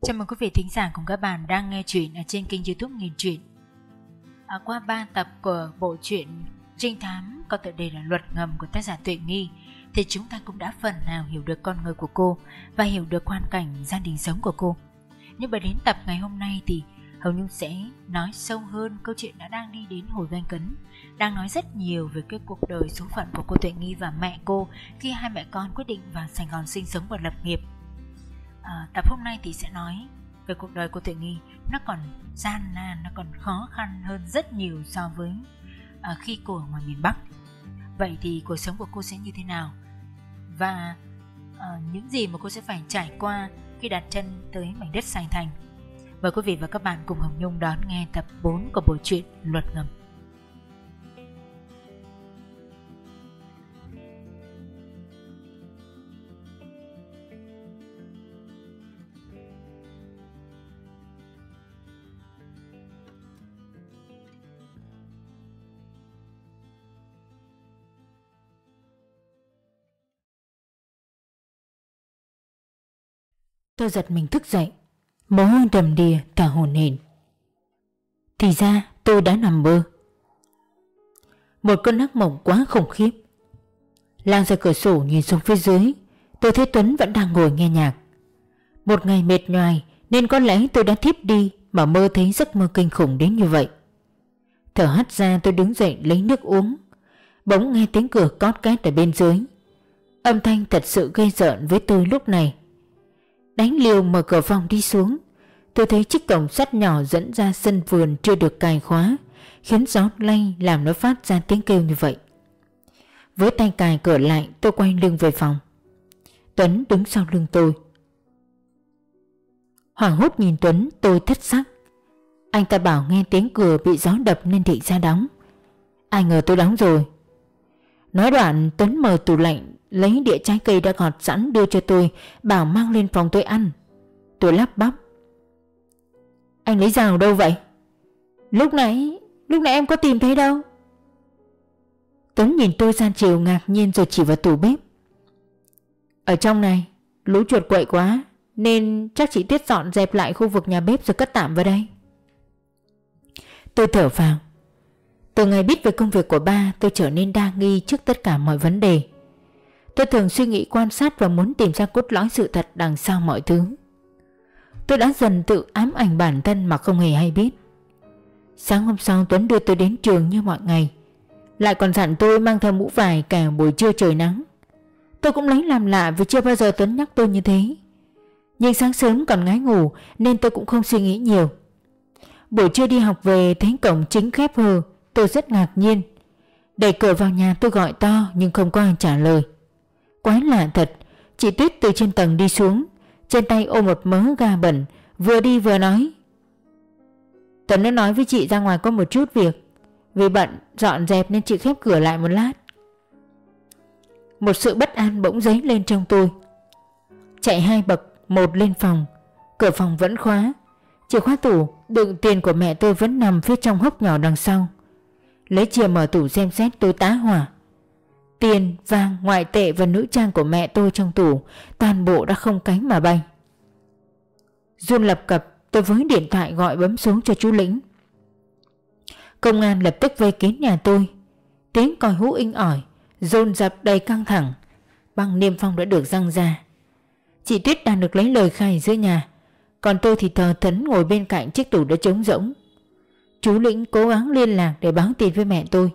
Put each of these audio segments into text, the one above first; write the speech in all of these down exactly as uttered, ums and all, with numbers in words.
Chào mừng quý vị thính giả cùng các bạn đang nghe chuyện ở trên kênh YouTube Nghe Chuyện. À, qua ba tập của bộ truyện trinh thám có tựa đề là Luật Ngầm của tác giả Tuệ Nghi thì chúng ta cũng đã phần nào hiểu được con người của cô và hiểu được hoàn cảnh gia đình sống của cô. Nhưng mà đến tập ngày hôm nay thì Hồng Nhung sẽ nói sâu hơn câu chuyện đã đang đi đến hồi gay cấn, đang nói rất nhiều về cái cuộc đời số phận của cô Tuệ Nghi và mẹ cô khi hai mẹ con quyết định vào Sài Gòn sinh sống và lập nghiệp. À, tập hôm nay thì sẽ nói về cuộc đời của Tuệ Nghi, nó còn gian nan, nó còn khó khăn hơn rất nhiều so với à, khi cô ở ngoài miền Bắc. Vậy thì cuộc sống của cô sẽ như thế nào và à, những gì mà cô sẽ phải trải qua khi đặt chân tới mảnh đất Sài Thành? Mời quý vị và các bạn cùng Hồng Nhung đón nghe tập bốn của bộ truyện Luật Ngầm. Tôi giật mình thức dậy, mồ hôi đầm đìa, thở hổn hển. Thì ra tôi đã nằm mơ. Một cơn ác mộng quá khủng khiếp. Lang ra cửa sổ nhìn xuống phía dưới, tôi thấy Tuấn vẫn đang ngồi nghe nhạc. Một ngày mệt nhoài nên có lẽ tôi đã thiếp đi mà mơ thấy giấc mơ kinh khủng đến như vậy. Thở hắt ra tôi đứng dậy lấy nước uống, bỗng nghe tiếng cửa cót két ở bên dưới. Âm thanh thật sự gây rợn với tôi lúc này. Đánh liều mở cửa phòng đi xuống, tôi thấy chiếc cổng sắt nhỏ dẫn ra sân vườn chưa được cài khóa, khiến gió lay làm nó phát ra tiếng kêu như vậy. Với tay cài cửa lại, tôi quay lưng về phòng. Tuấn đứng sau lưng tôi. Hoảng hốt nhìn Tuấn, tôi thất sắc. Anh ta bảo nghe tiếng cửa bị gió đập nên thị ra đóng. Ai ngờ tôi đóng rồi. Nói đoạn, Tuấn mở tủ lạnh lấy đĩa trái cây đã gọt sẵn đưa cho tôi, bảo mang lên phòng tôi ăn. Tôi lắp bắp. Anh lấy dao đâu vậy? Lúc nãy, lúc nãy em có tìm thấy đâu. Tuấn nhìn tôi ra chiều ngạc nhiên rồi chỉ vào tủ bếp. Ở trong này, lũ chuột quậy quá nên chắc chị Tuyết dọn dẹp lại khu vực nhà bếp rồi cất tạm vào đây. Tôi thở phào. Từ ngày biết về công việc của ba, tôi trở nên đa nghi trước tất cả mọi vấn đề. Tôi thường suy nghĩ quan sát và muốn tìm ra cốt lõi sự thật đằng sau mọi thứ. Tôi đã dần tự ám ảnh bản thân mà không hề hay biết. Sáng hôm sau Tuấn đưa tôi đến trường như mọi ngày, lại còn dặn tôi mang theo mũ vải cả buổi trưa trời nắng. Tôi cũng lấy làm lạ vì chưa bao giờ Tuấn nhắc tôi như thế. Nhưng sáng sớm còn ngái ngủ nên tôi cũng không suy nghĩ nhiều. Buổi trưa đi học về thấy cổng chính khép hờ, tôi rất ngạc nhiên. Đẩy cửa vào nhà tôi gọi to nhưng không có ai trả lời. Quái lạ thật, chị Tuyết từ trên tầng đi xuống, trên tay ôm một mớ gà bẩn, vừa đi vừa nói. Tuấn đã nói với chị ra ngoài có một chút việc, vì bận dọn dẹp nên chị khép cửa lại một lát. Một sự bất an bỗng dấy lên trong tôi. Chạy hai bậc một lên phòng, cửa phòng vẫn khóa, chìa khóa tủ đựng tiền của mẹ tôi vẫn nằm phía trong hốc nhỏ đằng sau. Lấy chìa mở tủ xem xét, tôi tá hỏa. Tiền, vàng, ngoại tệ và nữ trang của mẹ tôi trong tủ toàn bộ đã không cánh mà bay. Run lập cập, tôi với điện thoại gọi bấm xuống cho chú Lĩnh. Công an lập tức vây kín nhà tôi. Tiếng còi hú inh ỏi, dồn dập đầy căng thẳng. Băng niêm phong đã được giăng ra. Chị Tuyết đang được lấy lời khai giữa nhà, còn tôi thì thờ thẫn ngồi bên cạnh chiếc tủ đã trống rỗng. Chú Lĩnh cố gắng liên lạc để báo tin với mẹ tôi.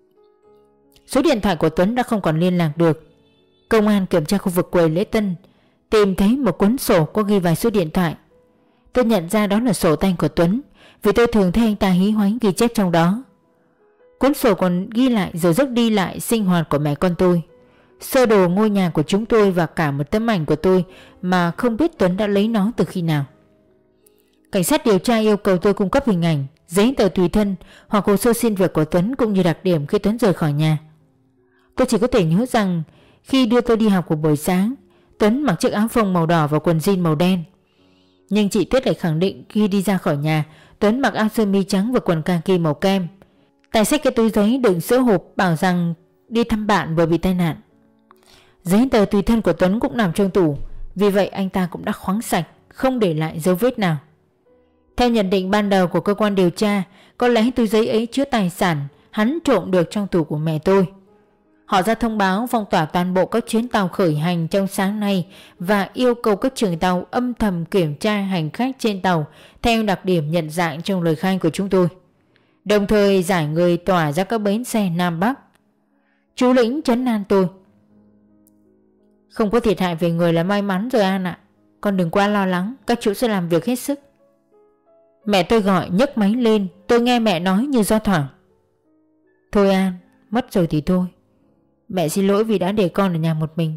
Số điện thoại của Tuấn đã không còn liên lạc được. Công an kiểm tra khu vực quầy lễ tân, tìm thấy một cuốn sổ có ghi vài số điện thoại. Tôi nhận ra đó là sổ tay của Tuấn, vì tôi thường thấy anh ta hí hoáy ghi chép trong đó. Cuốn sổ còn ghi lại giờ giấc đi lại sinh hoạt của mẹ con tôi, sơ đồ ngôi nhà của chúng tôi và cả một tấm ảnh của tôi mà không biết Tuấn đã lấy nó từ khi nào. Cảnh sát điều tra yêu cầu tôi cung cấp hình ảnh, giấy tờ tùy thân hoặc hồ sơ xin việc của Tuấn cũng như đặc điểm khi Tuấn rời khỏi nhà. Tôi chỉ có thể nhớ rằng khi đưa tôi đi học của buổi sáng, Tuấn mặc chiếc áo phông màu đỏ và quần jean màu đen. Nhưng chị Tuyết lại khẳng định khi đi ra khỏi nhà, Tuấn mặc áo sơ mi trắng và quần kaki màu kem. Tài xách cái túi giấy đựng sữa hộp bảo rằng đi thăm bạn vừa bị tai nạn. Giấy tờ tùy thân của Tuấn cũng nằm trong tủ, vì vậy anh ta cũng đã khoáng sạch, không để lại dấu vết nào. Theo nhận định ban đầu của cơ quan điều tra, có lẽ túi giấy ấy chứa tài sản hắn trộm được trong tủ của mẹ tôi. Họ ra thông báo phong tỏa toàn bộ các chuyến tàu khởi hành trong sáng nay và yêu cầu các trường tàu âm thầm kiểm tra hành khách trên tàu theo đặc điểm nhận dạng trong lời khai của chúng tôi, đồng thời giải người tỏa ra các bến xe Nam Bắc. Chú Lĩnh trấn an tôi: "Không có thiệt hại về người là may mắn rồi An ạ. Con đừng quá lo lắng, các chú sẽ làm việc hết sức." Mẹ tôi gọi nhấc máy lên, tôi nghe mẹ nói như do thoảng: "Thôi An, mất rồi thì thôi. Mẹ xin lỗi vì đã để con ở nhà một mình."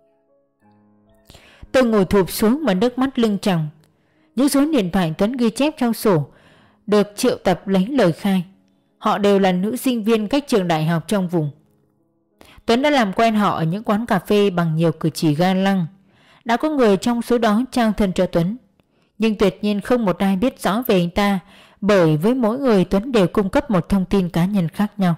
Tôi ngồi thụp xuống mà nước mắt lưng tròng. Những số điện thoại Tuấn ghi chép trong sổ được triệu tập lấy lời khai. Họ đều là nữ sinh viên các trường đại học trong vùng. Tuấn đã làm quen họ ở những quán cà phê bằng nhiều cử chỉ ga lăng. Đã có người trong số đó trao thân cho Tuấn, nhưng tuyệt nhiên không một ai biết rõ về anh ta, bởi với mỗi người Tuấn đều cung cấp một thông tin cá nhân khác nhau.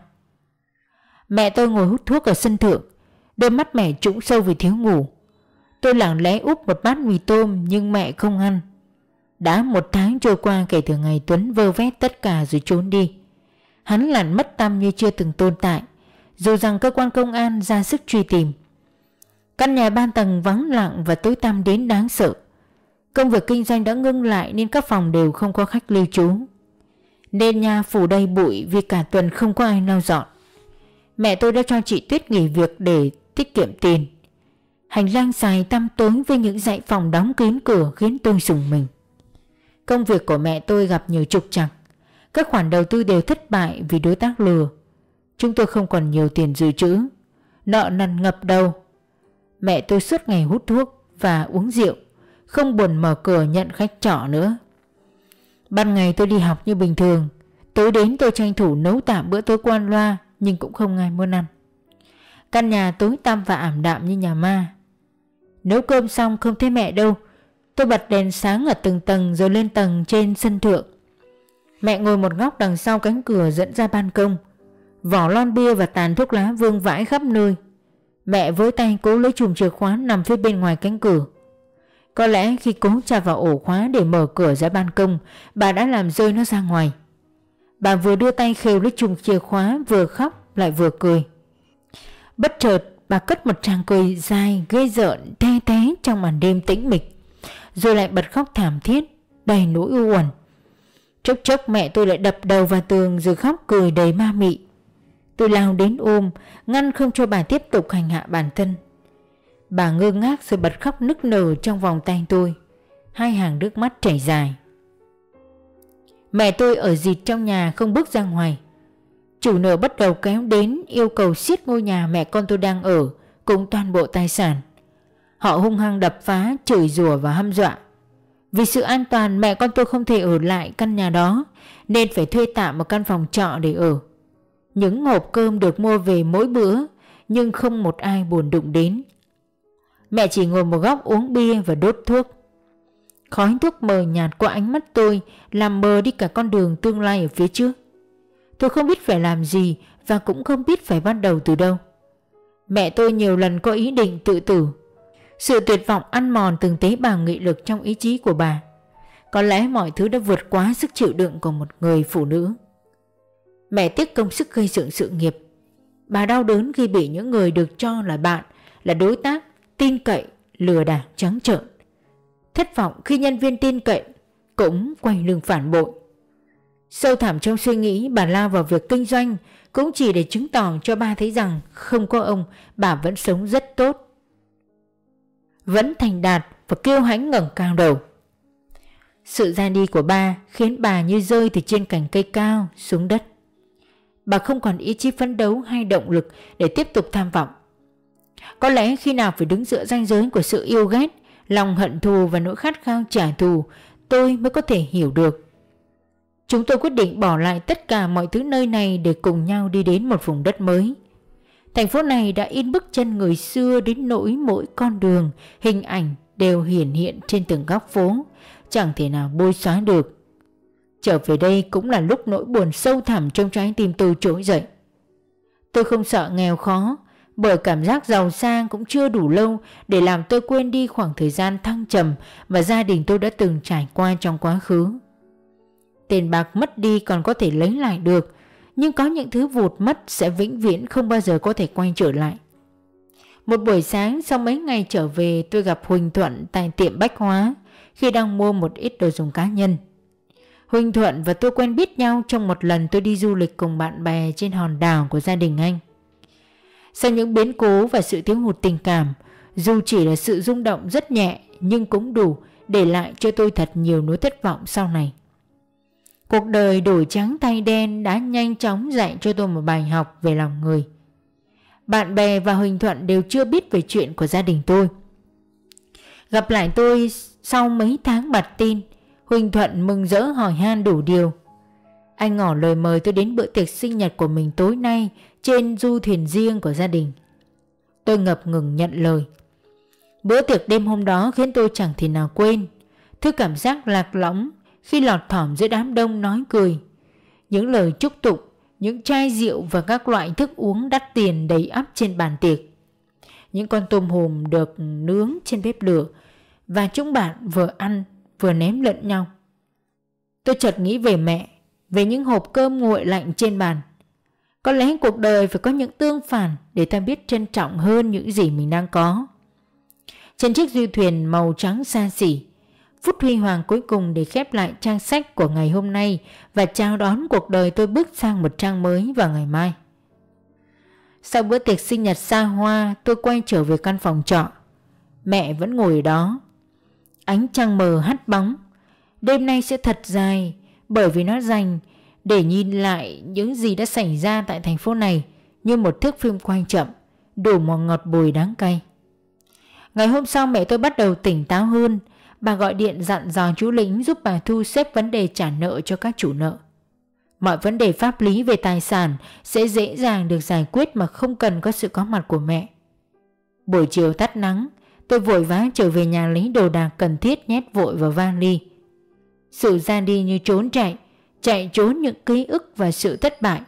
Mẹ tôi ngồi hút thuốc ở sân thượng, đôi mắt mẹ trũng sâu vì thiếu ngủ. Tôi lặng lẽ úp một bát mì tôm nhưng mẹ không ăn. Đã một tháng trôi qua kể từ ngày Tuấn vơ vét tất cả rồi trốn đi. Hắn lặn mất tăm như chưa từng tồn tại, dù rằng cơ quan công an ra sức truy tìm. Căn nhà ba tầng vắng lặng và tối tăm đến đáng sợ. Công việc kinh doanh đã ngưng lại nên các phòng đều không có khách lưu trú. Nên nhà phủ đầy bụi vì cả tuần không có ai lau dọn. Mẹ tôi đã cho chị Tuyết nghỉ việc để tiết kiệm tiền. Hành lang dài tăm tối với những dãy phòng đóng kín cửa khiến tôi rùng mình. Công việc của mẹ tôi gặp nhiều trục trặc. Các khoản đầu tư đều thất bại vì đối tác lừa. Chúng tôi không còn nhiều tiền dự trữ, nợ nần ngập đầu. Mẹ tôi suốt ngày hút thuốc và uống rượu, không buồn mở cửa nhận khách trọ nữa. Ban ngày tôi đi học như bình thường, tối đến tôi tranh thủ nấu tạm bữa tối qua loa, nhưng cũng không ai muốn ăn. Căn nhà tối tăm và ảm đạm như nhà ma. Nấu cơm xong không thấy mẹ đâu, tôi bật đèn sáng ở từng tầng rồi lên tầng trên sân thượng. Mẹ ngồi một góc đằng sau cánh cửa dẫn ra ban công. Vỏ lon bia và tàn thuốc lá vương vãi khắp nơi. Mẹ với tay cố lấy chùm chìa khóa nằm phía bên ngoài cánh cửa. Có lẽ khi cố chà vào ổ khóa để mở cửa ra ban công, bà đã làm rơi nó ra ngoài. Bà vừa đưa tay khều lấy chùm chìa khóa, vừa khóc lại vừa cười. Bất chợt bà cất một tràng cười dài ghê rợn the thé trong màn đêm tĩnh mịch, rồi lại bật khóc thảm thiết đầy nỗi u uẩn. Chốc chốc mẹ tôi lại đập đầu vào tường rồi khóc cười đầy ma mị. Tôi lao đến ôm, ngăn không cho bà tiếp tục hành hạ bản thân. Bà ngơ ngác rồi bật khóc nức nở trong vòng tay tôi, hai hàng nước mắt chảy dài. Mẹ tôi ở dịt trong nhà không bước ra ngoài. Chủ nợ bắt đầu kéo đến yêu cầu xiết ngôi nhà mẹ con tôi đang ở cùng toàn bộ tài sản. Họ hung hăng đập phá, chửi rủa và hăm dọa. Vì sự an toàn mẹ con tôi không thể ở lại căn nhà đó nên phải thuê tạm một căn phòng trọ để ở. Những hộp cơm được mua về mỗi bữa nhưng không một ai buồn đụng đến. Mẹ chỉ ngồi một góc uống bia và đốt thuốc. Khói thuốc mờ nhạt qua ánh mắt tôi làm mờ đi cả con đường tương lai ở phía trước. Tôi không biết phải làm gì và cũng không biết phải bắt đầu từ đâu. Mẹ tôi nhiều lần có ý định tự tử. Sự tuyệt vọng ăn mòn từng tế bào nghị lực trong ý chí của bà. Có lẽ mọi thứ đã vượt quá sức chịu đựng của một người phụ nữ. Mẹ tiếc công sức gây dựng sự nghiệp. Bà đau đớn khi bị những người được cho là bạn, là đối tác, tin cậy, lừa đảo trắng trợn. Thất vọng khi nhân viên tin cậy cũng quay lưng phản bội. Sâu thẳm trong suy nghĩ, bà lao vào việc kinh doanh cũng chỉ để chứng tỏ cho ba thấy rằng không có ông, bà vẫn sống rất tốt, vẫn thành đạt và kiêu hãnh ngẩng cao đầu. Sự ra đi của ba khiến bà như rơi từ trên cành cây cao xuống đất. Bà không còn ý chí phấn đấu hay động lực để tiếp tục tham vọng. Có lẽ khi nào phải đứng giữa ranh giới của sự yêu ghét, lòng hận thù và nỗi khát khao trả thù, tôi mới có thể hiểu được. Chúng tôi quyết định bỏ lại tất cả mọi thứ nơi này để cùng nhau đi đến một vùng đất mới. Thành phố này đã in bước chân người xưa đến nỗi mỗi con đường, hình ảnh đều hiển hiện trên từng góc phố, chẳng thể nào bôi xóa được. Trở về đây cũng là lúc nỗi buồn sâu thẳm trong trái tim tôi trỗi dậy. Tôi không sợ nghèo khó Bởi cảm giác giàu sang cũng chưa đủ lâu để làm tôi quên đi khoảng thời gian thăng trầm mà gia đình tôi đã từng trải qua trong quá khứ. Tiền bạc mất đi còn có thể lấy lại được, nhưng có những thứ vụt mất sẽ vĩnh viễn không bao giờ có thể quay trở lại. Một buổi sáng sau mấy ngày trở về, tôi gặp Huỳnh Thuận tại tiệm bách hóa khi đang mua một ít đồ dùng cá nhân. Huỳnh Thuận và tôi quen biết nhau trong một lần tôi đi du lịch cùng bạn bè trên hòn đảo của gia đình anh. Sau những biến cố và sự thiếu hụt tình cảm, dù chỉ là sự rung động rất nhẹ nhưng cũng đủ để lại cho tôi thật nhiều nỗi thất vọng sau này. Cuộc đời đổi trắng thay đen đã nhanh chóng dạy cho tôi một bài học về lòng người. Bạn bè và Huỳnh Thuận đều chưa biết về chuyện của gia đình tôi. Gặp lại tôi sau mấy tháng bặt tin, Huỳnh Thuận mừng rỡ hỏi han đủ điều. Anh ngỏ lời mời tôi đến bữa tiệc sinh nhật của mình tối nay trên du thuyền riêng của gia đình. Tôi ngập ngừng nhận lời. Bữa tiệc đêm hôm đó khiến tôi chẳng thể nào quên thứ cảm giác lạc lõng khi lọt thỏm giữa đám đông nói cười, những lời chúc tụng, những chai rượu và các loại thức uống đắt tiền đầy ắp trên bàn tiệc, những con tôm hùm được nướng trên bếp lửa và chúng bạn vừa ăn vừa ném lẫn nhau. Tôi chợt nghĩ về mẹ, về những hộp cơm nguội lạnh trên bàn. Có lẽ cuộc đời phải có những tương phản để ta biết trân trọng hơn những gì mình đang có. Trên chiếc du thuyền màu trắng xa xỉ, phút huy hoàng cuối cùng để khép lại trang sách của ngày hôm nay và chào đón cuộc đời tôi bước sang một trang mới vào ngày mai. Sau bữa tiệc sinh nhật xa hoa, tôi quay trở về căn phòng trọ. Mẹ vẫn ngồi ở đó. Ánh trăng mờ hắt bóng. Đêm nay sẽ thật dài, bởi vì nó dành để nhìn lại những gì đã xảy ra tại thành phố này như một thước phim quay chậm, đủ một ngọt bùi đắng cay. Ngày hôm sau mẹ tôi bắt đầu tỉnh táo hơn. Bà gọi điện dặn dò chú Lĩnh giúp bà thu xếp vấn đề trả nợ cho các chủ nợ. Mọi vấn đề pháp lý về tài sản sẽ dễ dàng được giải quyết mà không cần có sự có mặt của mẹ. Buổi chiều tắt nắng, tôi vội vã trở về nhà lấy đồ đạc cần thiết nhét vội vào vali. Sự ra đi như trốn chạy, chạy trốn những ký ức và sự thất bại.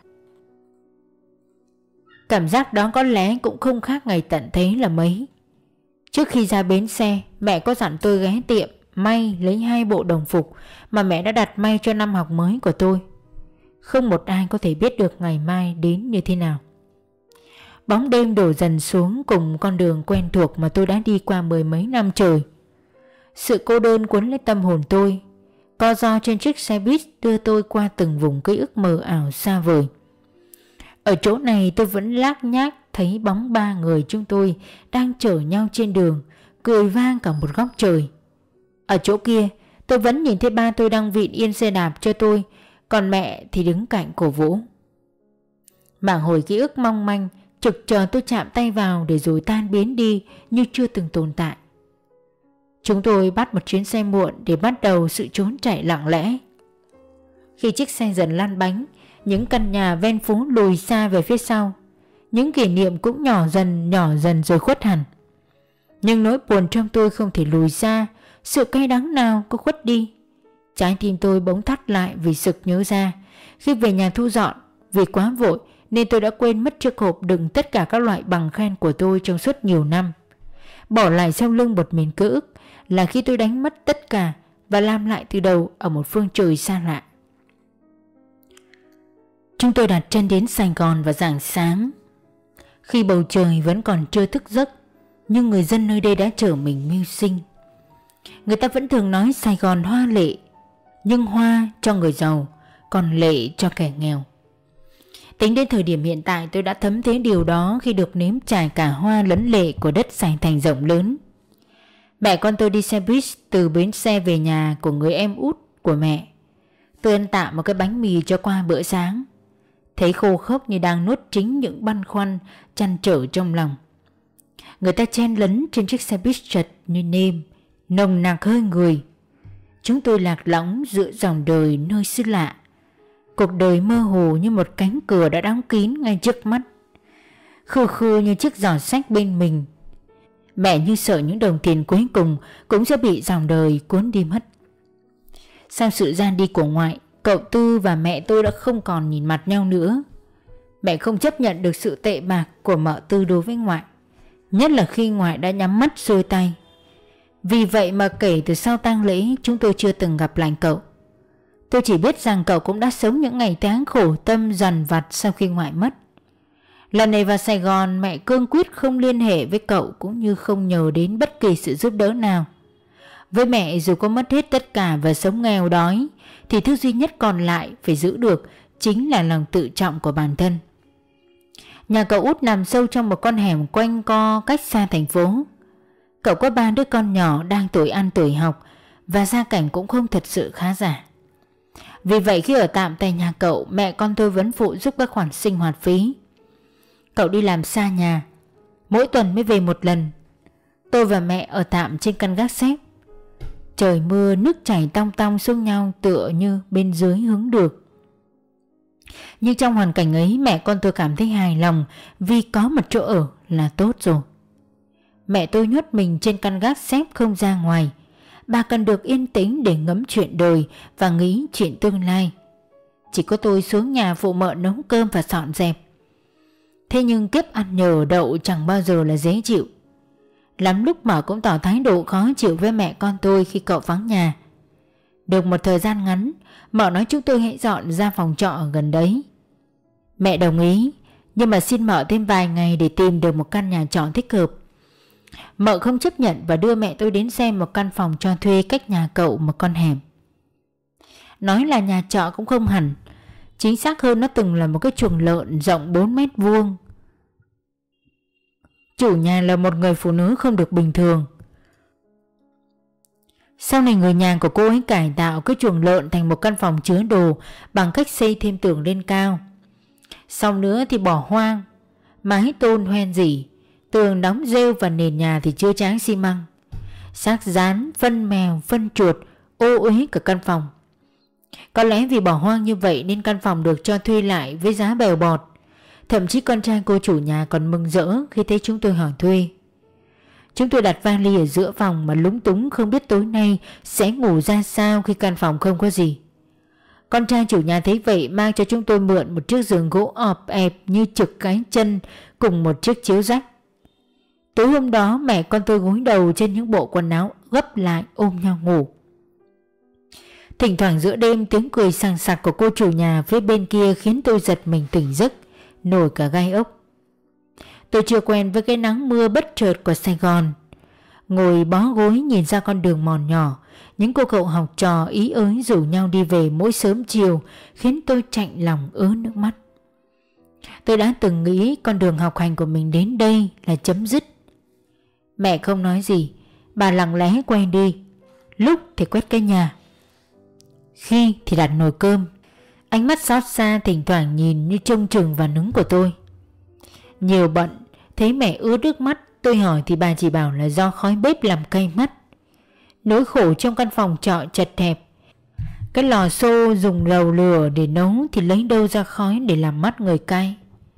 Cảm giác đó có lẽ cũng không khác ngày tận thế là mấy. Trước khi ra bến xe, mẹ có dặn tôi ghé tiệm may lấy hai bộ đồng phục mà mẹ đã đặt may cho năm học mới của tôi. Không một ai có thể biết được ngày mai đến như thế nào. Bóng đêm đổ dần xuống cùng con đường quen thuộc mà tôi đã đi qua mười mấy năm trời. Sự cô đơn cuốn lấy tâm hồn tôi. Co ro trên chiếc xe buýt đưa tôi qua từng vùng ký ức mờ ảo xa vời. Ở chỗ này tôi vẫn lác nhác thấy bóng ba người chúng tôi đang chở nhau trên đường, cười vang cả một góc trời. Ở chỗ kia tôi vẫn nhìn thấy ba tôi đang vịn yên xe đạp cho tôi, còn mẹ thì đứng cạnh cổ vũ. Mảng hồi ký ức mong manh trực chờ tôi chạm tay vào để rồi tan biến đi như chưa từng tồn tại. Chúng tôi bắt một chuyến xe muộn để bắt đầu sự trốn chạy lặng lẽ. Khi chiếc xe dần lăn bánh, những căn nhà ven phố lùi xa về phía sau. Những kỷ niệm cũng nhỏ dần nhỏ dần rồi khuất hẳn. Nhưng nỗi buồn trong tôi không thể lùi xa, sự cay đắng nào có khuất đi. Trái tim tôi bỗng thắt lại vì sực nhớ ra. Khi về nhà thu dọn, vì quá vội nên tôi đã quên mất chiếc hộp đựng tất cả các loại bằng khen của tôi trong suốt nhiều năm. Bỏ lại sau lưng một miền ký ức là khi tôi đánh mất tất cả và làm lại từ đầu ở một phương trời xa lạ. Chúng tôi đặt chân đến Sài Gòn vào rạng sáng. Khi bầu trời vẫn còn chưa thức giấc, nhưng người dân nơi đây đã trở mình mưu sinh. Người ta vẫn thường nói Sài Gòn hoa lệ, nhưng hoa cho người giàu, còn lệ cho kẻ nghèo. Tính đến thời điểm hiện tại tôi đã thấm thía điều đó khi được nếm trải cả hoa lẫn lệ của đất Sài Thành rộng lớn. Mẹ con tôi đi xe buýt từ bến xe về nhà của người em út của mẹ. Tôi ăn tạm một cái bánh mì cho qua bữa sáng. Thấy khô khốc như đang nuốt chính những băn khoăn trăn trở trong lòng. Người ta chen lấn trên chiếc xe buýt chật như nêm, nồng nặc hơi người. Chúng tôi lạc lõng giữa dòng đời nơi xứ lạ. Cuộc đời mơ hồ như một cánh cửa đã đóng kín ngay trước mắt. Khư khư như chiếc giỏ sách bên mình. Mẹ như sợ những đồng tiền cuối cùng cũng sẽ bị dòng đời cuốn đi mất. Sau sự ra đi của ngoại, cậu Tư và mẹ tôi đã không còn nhìn mặt nhau nữa. Mẹ không chấp nhận được sự tệ bạc của mợ Tư đối với ngoại, nhất là khi ngoại đã nhắm mắt xuôi tay. Vì vậy mà kể từ sau tang lễ chúng tôi chưa từng gặp lại cậu. Tôi chỉ biết rằng cậu cũng đã sống những ngày tháng khổ tâm dằn vặt sau khi ngoại mất. Lần này vào Sài Gòn, mẹ cương quyết không liên hệ với cậu cũng như không nhờ đến bất kỳ sự giúp đỡ nào. Với mẹ, dù có mất hết tất cả và sống nghèo đói thì thứ duy nhất còn lại phải giữ được chính là lòng tự trọng của bản thân. Nhà cậu út nằm sâu trong một con hẻm quanh co cách xa thành phố. Cậu có ba đứa con nhỏ đang tuổi ăn tuổi học và gia cảnh cũng không thật sự khá giả. Vì vậy khi ở tạm tại nhà cậu, mẹ con tôi vẫn phụ giúp các khoản sinh hoạt phí. Cậu đi làm xa nhà, mỗi tuần mới về một lần. Tôi và mẹ ở tạm trên căn gác xếp. Trời mưa, nước chảy tong tong xuống nhau tựa như bên dưới hứng được. Nhưng trong hoàn cảnh ấy, mẹ con tôi cảm thấy hài lòng vì có một chỗ ở là tốt rồi. Mẹ tôi nhốt mình trên căn gác xếp không ra ngoài. Bà cần được yên tĩnh để ngẫm chuyện đời và nghĩ chuyện tương lai. Chỉ có tôi xuống nhà phụ mợ nấu cơm và dọn dẹp. Thế nhưng kiếp ăn nhờ đậu chẳng bao giờ là dễ chịu. Lắm lúc mợ cũng tỏ thái độ khó chịu với mẹ con tôi khi cậu vắng nhà. Được một thời gian ngắn, mợ nói chúng tôi hãy dọn ra phòng trọ ở gần đấy. Mẹ đồng ý, nhưng mà xin mợ thêm vài ngày để tìm được một căn nhà trọ thích hợp. Mợ không chấp nhận và đưa mẹ tôi đến xem một căn phòng cho thuê cách nhà cậu một con hẻm. Nói là nhà trọ cũng không hẳn, chính xác hơn nó từng là một cái chuồng lợn rộng bốn mét vuông. Chủ nhà là một người phụ nữ không được bình thường. Sau này người nhà của cô ấy cải tạo cái chuồng lợn thành một căn phòng chứa đồ bằng cách xây thêm tường lên cao. Sau nữa thì bỏ hoang, mái tôn hoen rỉ, tường đóng rêu và nền nhà thì chưa tráng xi măng. Xác rán, phân mèo, phân chuột ô uế cả căn phòng. Có lẽ vì bỏ hoang như vậy nên căn phòng được cho thuê lại với giá bèo bọt. Thậm chí con trai cô chủ nhà còn mừng rỡ khi thấy chúng tôi hỏi thuê. Chúng tôi đặt vali ở giữa phòng mà lúng túng không biết tối nay sẽ ngủ ra sao khi căn phòng không có gì. Con trai chủ nhà thấy vậy mang cho chúng tôi mượn một chiếc giường gỗ ọp ẹp như chực cái chân cùng một chiếc chiếu rách. Tối hôm đó mẹ con tôi gối đầu trên những bộ quần áo gấp lại ôm nhau ngủ. Thỉnh thoảng giữa đêm tiếng cười sằng sặc của cô chủ nhà phía bên kia khiến tôi giật mình tỉnh giấc, nổi cả gai ốc. Tôi chưa quen với cái nắng mưa bất chợt của Sài Gòn. Ngồi bó gối nhìn ra con đường mòn nhỏ, những cô cậu học trò ý ới rủ nhau đi về mỗi sớm chiều khiến tôi chạnh lòng ứa nước mắt. Tôi đã từng nghĩ con đường học hành của mình đến đây là chấm dứt. Mẹ không nói gì, bà lặng lẽ quay đi, lúc thì quét cái nhà, khi thì đặt nồi cơm. Ánh mắt xót xa thỉnh thoảng nhìn như trông chừng vào nứng của tôi. Nhiều bận, thấy mẹ ứa nước mắt, tôi hỏi thì bà chỉ bảo là do khói bếp làm cay mắt. Nỗi khổ trong căn phòng trọ chật hẹp. Cái lò xô dùng lầu lửa để nấu thì lấy đâu ra khói để làm mắt người cay.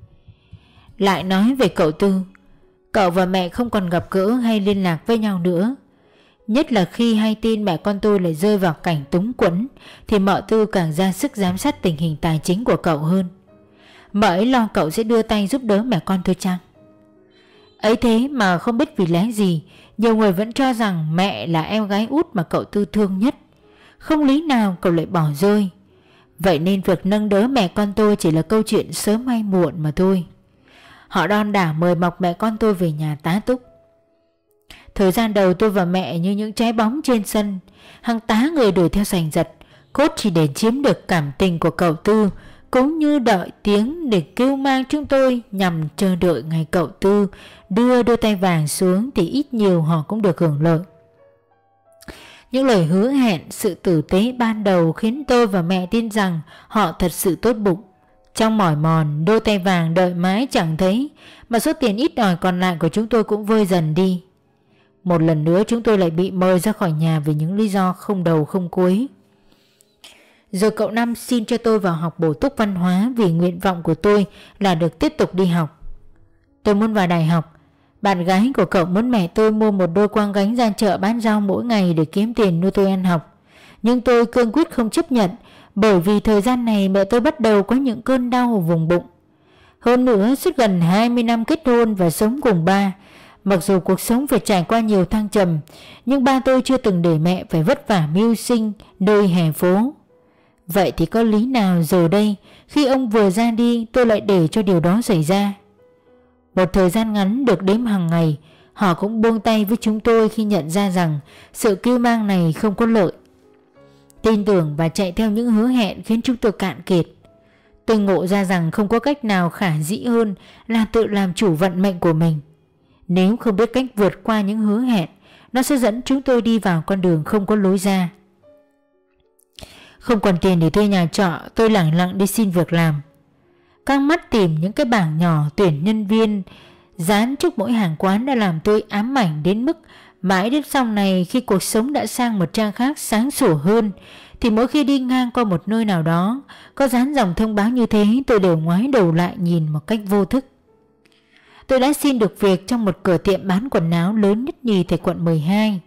Lại nói về cậu Tư, cậu và mẹ không còn gặp gỡ hay liên lạc với nhau nữa. Nhất là khi hay tin mẹ con tôi lại rơi vào cảnh túng quẫn thì mợ Tư càng ra sức giám sát tình hình tài chính của cậu hơn. Mợ ấy lo cậu sẽ đưa tay giúp đỡ mẹ con tôi chăng? Ấy thế mà không biết vì lẽ gì, nhiều người vẫn cho rằng mẹ là em gái út mà cậu Tư thương nhất. Không lý nào cậu lại bỏ rơi. Vậy nên việc nâng đỡ mẹ con tôi chỉ là câu chuyện sớm hay muộn mà thôi. Họ đon đả mời mọc mẹ con tôi về nhà tá túc. Thời gian đầu tôi và mẹ như những trái bóng trên sân, hàng tá người đuổi theo giành giật, cốt chỉ để chiếm được cảm tình của cậu Tư, cũng như đợi tiếng để kêu mang chúng tôi nhằm chờ đợi ngày cậu Tư đưa đôi tay vàng xuống thì ít nhiều họ cũng được hưởng lợi. Những lời hứa hẹn, sự tử tế ban đầu khiến tôi và mẹ tin rằng họ thật sự tốt bụng. Trong mỏi mòn, đôi tay vàng đợi mãi chẳng thấy, mà số tiền ít ỏi còn lại của chúng tôi cũng vơi dần đi. Một lần nữa chúng tôi lại bị mời ra khỏi nhà vì những lý do không đầu không cuối. Rồi cậu Năm xin cho tôi vào học bổ túc văn hóa vì nguyện vọng của tôi là được tiếp tục đi học. Tôi muốn vào đại học. Bạn gái của cậu muốn mẹ tôi mua một đôi quang gánh ra chợ bán rau mỗi ngày để kiếm tiền nuôi tôi ăn học. Nhưng tôi cương quyết không chấp nhận, bởi vì thời gian này mẹ tôi bắt đầu có những cơn đau ở vùng bụng. Hơn nữa suốt gần hai mươi năm kết hôn và sống cùng ba, mặc dù cuộc sống phải trải qua nhiều thăng trầm, nhưng ba tôi chưa từng để mẹ phải vất vả mưu sinh nơi hè phố. Vậy thì có lý nào giờ đây khi ông vừa ra đi tôi lại để cho điều đó xảy ra? Một thời gian ngắn được đếm hàng ngày, họ cũng buông tay với chúng tôi khi nhận ra rằng sự kiêu mang này không có lợi. Tin tưởng và chạy theo những hứa hẹn khiến chúng tôi cạn kiệt. Tôi ngộ ra rằng không có cách nào khả dĩ hơn là tự làm chủ vận mệnh của mình. Nếu không biết cách vượt qua những hứa hẹn, nó sẽ dẫn chúng tôi đi vào con đường không có lối ra. Không còn tiền để thuê nhà trọ, tôi lẳng lặng đi xin việc làm. Căng mắt tìm những cái bảng nhỏ tuyển nhân viên dán trước mỗi hàng quán đã làm tôi ám ảnh đến mức mãi đến sau này, khi cuộc sống đã sang một trang khác sáng sủa hơn, thì mỗi khi đi ngang qua một nơi nào đó có dán dòng thông báo như thế, tôi đều ngoái đầu lại nhìn một cách vô thức. Tôi đã xin được việc trong một cửa tiệm bán quần áo lớn nhất nhì tại quận mười hai.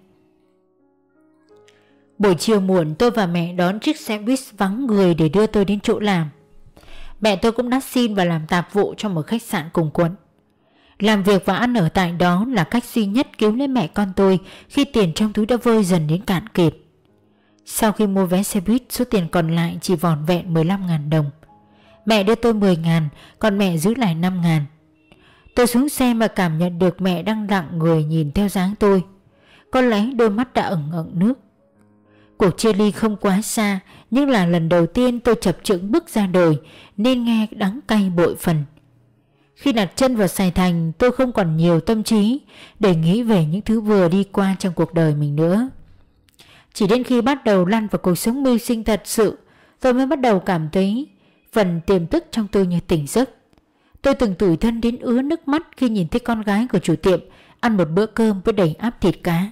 Buổi chiều muộn, tôi và mẹ đón chiếc xe buýt vắng người để đưa tôi đến chỗ làm. Mẹ tôi cũng đã xin và làm tạp vụ trong một khách sạn cùng quận. Làm việc và ăn ở tại đó là cách duy nhất cứu lấy mẹ con tôi khi tiền trong túi đã vơi dần đến cạn kiệt. Sau khi mua vé xe buýt, số tiền còn lại chỉ vỏn vẹn mười lăm nghìn đồng. Mẹ đưa tôi mười ngàn, còn mẹ giữ lại năm ngàn. Tôi xuống xe mà cảm nhận được mẹ đang lặng người nhìn theo dáng tôi. Có lẽ đôi mắt đã ẩn ẩn nước. Cuộc chia ly không quá xa, nhưng là lần đầu tiên tôi chập chững bước ra đời nên nghe đắng cay bội phần. Khi đặt chân vào Sài Thành, tôi không còn nhiều tâm trí để nghĩ về những thứ vừa đi qua trong cuộc đời mình nữa. Chỉ đến khi bắt đầu lăn vào cuộc sống mưu sinh thật sự, tôi mới bắt đầu cảm thấy phần tiềm thức trong tôi như tỉnh giấc. Tôi từng tủi thân đến ứa nước mắt khi nhìn thấy con gái của chủ tiệm ăn một bữa cơm với đầy ắp thịt cá.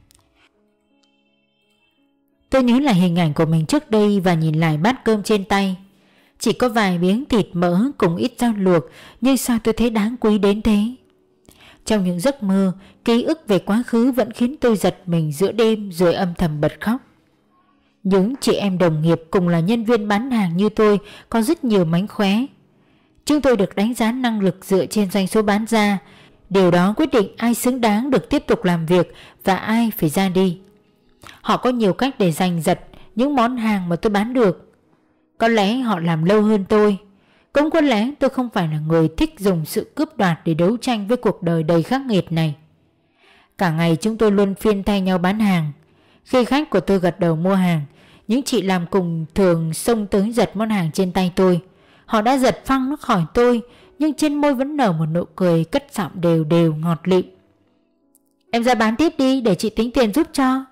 Tôi nhớ lại hình ảnh của mình trước đây và nhìn lại bát cơm trên tay. Chỉ có vài miếng thịt mỡ cùng ít rau luộc, nhưng sao tôi thấy đáng quý đến thế? Trong những giấc mơ, ký ức về quá khứ vẫn khiến tôi giật mình giữa đêm rồi âm thầm bật khóc. Những chị em đồng nghiệp cùng là nhân viên bán hàng như tôi có rất nhiều mánh khóe. Chúng tôi được đánh giá năng lực dựa trên doanh số bán ra. Điều đó quyết định ai xứng đáng được tiếp tục làm việc và ai phải ra đi. Họ có nhiều cách để giành giật những món hàng mà tôi bán được. Có lẽ họ làm lâu hơn tôi. Cũng có lẽ tôi không phải là người thích dùng sự cướp đoạt để đấu tranh với cuộc đời đầy khắc nghiệt này. Cả ngày chúng tôi luân phiên thay nhau bán hàng. Khi khách của tôi gật đầu mua hàng, những chị làm cùng thường xông tới giật món hàng trên tay tôi. Họ đã giật phăng nó khỏi tôi, nhưng trên môi vẫn nở một nụ cười cất giọng đều đều ngọt lịm. Em ra bán tiếp đi để chị tính tiền giúp cho.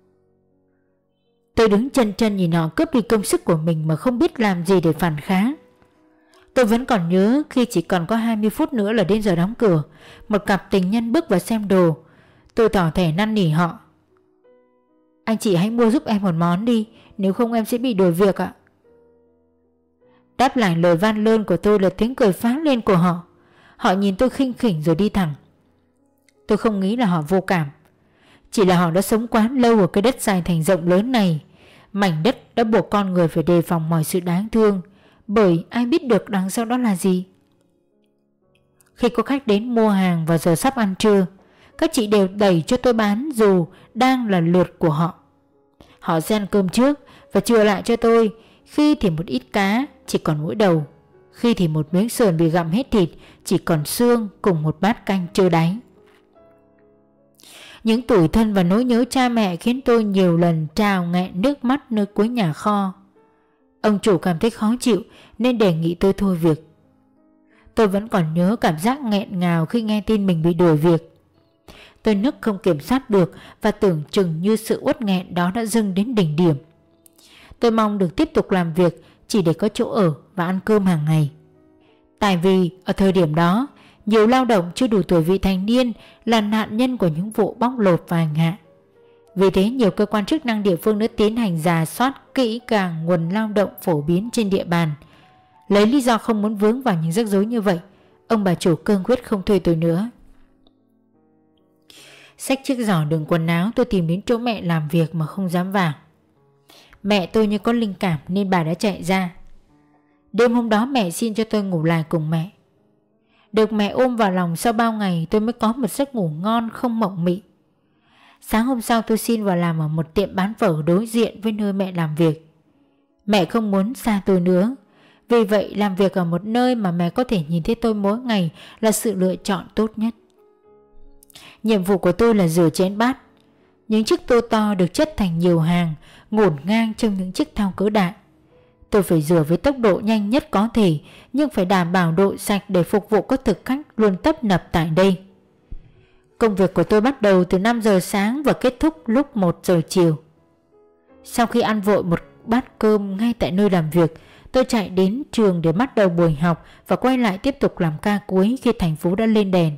Tôi đứng chân chân nhìn họ cướp đi công sức của mình mà không biết làm gì để phản kháng. Tôi vẫn còn nhớ khi chỉ còn có hai mươi phút nữa là đến giờ đóng cửa, một cặp tình nhân bước vào xem đồ. Tôi tỏ thể năn nỉ họ. Anh chị hãy mua giúp em một món đi, nếu không em sẽ bị đuổi việc ạ. Đáp lại lời van lơn của tôi là tiếng cười phá lên của họ. Họ nhìn tôi khinh khỉnh rồi đi thẳng. Tôi không nghĩ là họ vô cảm. Chỉ là họ đã sống quá lâu ở cái đất Sài Thành rộng lớn này. Mảnh đất đã buộc con người phải đề phòng mọi sự đáng thương, bởi ai biết được đằng sau đó là gì. Khi có khách đến mua hàng vào giờ sắp ăn trưa, các chị đều đẩy cho tôi bán dù đang là lượt của họ. Họ sẽ ăn cơm trước và chừa lại cho tôi. Khi thì một ít cá, chỉ còn mỗi đầu. Khi thì một miếng sườn bị gặm hết thịt, chỉ còn xương cùng một bát canh trơ đáy. Những tủi thân và nỗi nhớ cha mẹ khiến tôi nhiều lần trào nghẹn nước mắt nơi cuối nhà kho. Ông chủ cảm thấy khó chịu nên đề nghị tôi thôi việc. Tôi vẫn còn nhớ cảm giác nghẹn ngào khi nghe tin mình bị đuổi việc. Tôi nức không kiểm soát được và tưởng chừng như sự uất nghẹn đó đã dâng đến đỉnh điểm. Tôi mong được tiếp tục làm việc chỉ để có chỗ ở và ăn cơm hàng ngày. Tại vì ở thời điểm đó, nhiều lao động chưa đủ tuổi vị thành niên là nạn nhân của những vụ bóc lột và hành hạ. Vì thế nhiều cơ quan chức năng địa phương đã tiến hành rà soát kỹ càng nguồn lao động phổ biến trên địa bàn. Lấy lý do không muốn vướng vào những rắc rối như vậy, ông bà chủ cương quyết không thuê tôi nữa. Xách chiếc giỏ đựng quần áo, tôi tìm đến chỗ mẹ làm việc mà không dám vào. Mẹ tôi như có linh cảm nên bà đã chạy ra. Đêm hôm đó mẹ xin cho tôi ngủ lại cùng mẹ. Được mẹ ôm vào lòng sau bao ngày tôi mới có một giấc ngủ ngon không mộng mị. Sáng hôm sau tôi xin vào làm ở một tiệm bán phở đối diện với nơi mẹ làm việc. Mẹ không muốn xa tôi nữa, vì vậy làm việc ở một nơi mà mẹ có thể nhìn thấy tôi mỗi ngày là sự lựa chọn tốt nhất. Nhiệm vụ của tôi là rửa chén bát. Những chiếc tô to được chất thành nhiều hàng ngổn ngang trong những chiếc thau cỡ đại. Tôi phải rửa với tốc độ nhanh nhất có thể, nhưng phải đảm bảo độ sạch để phục vụ các thực khách luôn tấp nập tại đây. Công việc của tôi bắt đầu từ năm giờ sáng và kết thúc lúc một giờ chiều. Sau khi ăn vội một bát cơm ngay tại nơi làm việc, tôi chạy đến trường để bắt đầu buổi học và quay lại tiếp tục làm ca cuối khi thành phố đã lên đèn.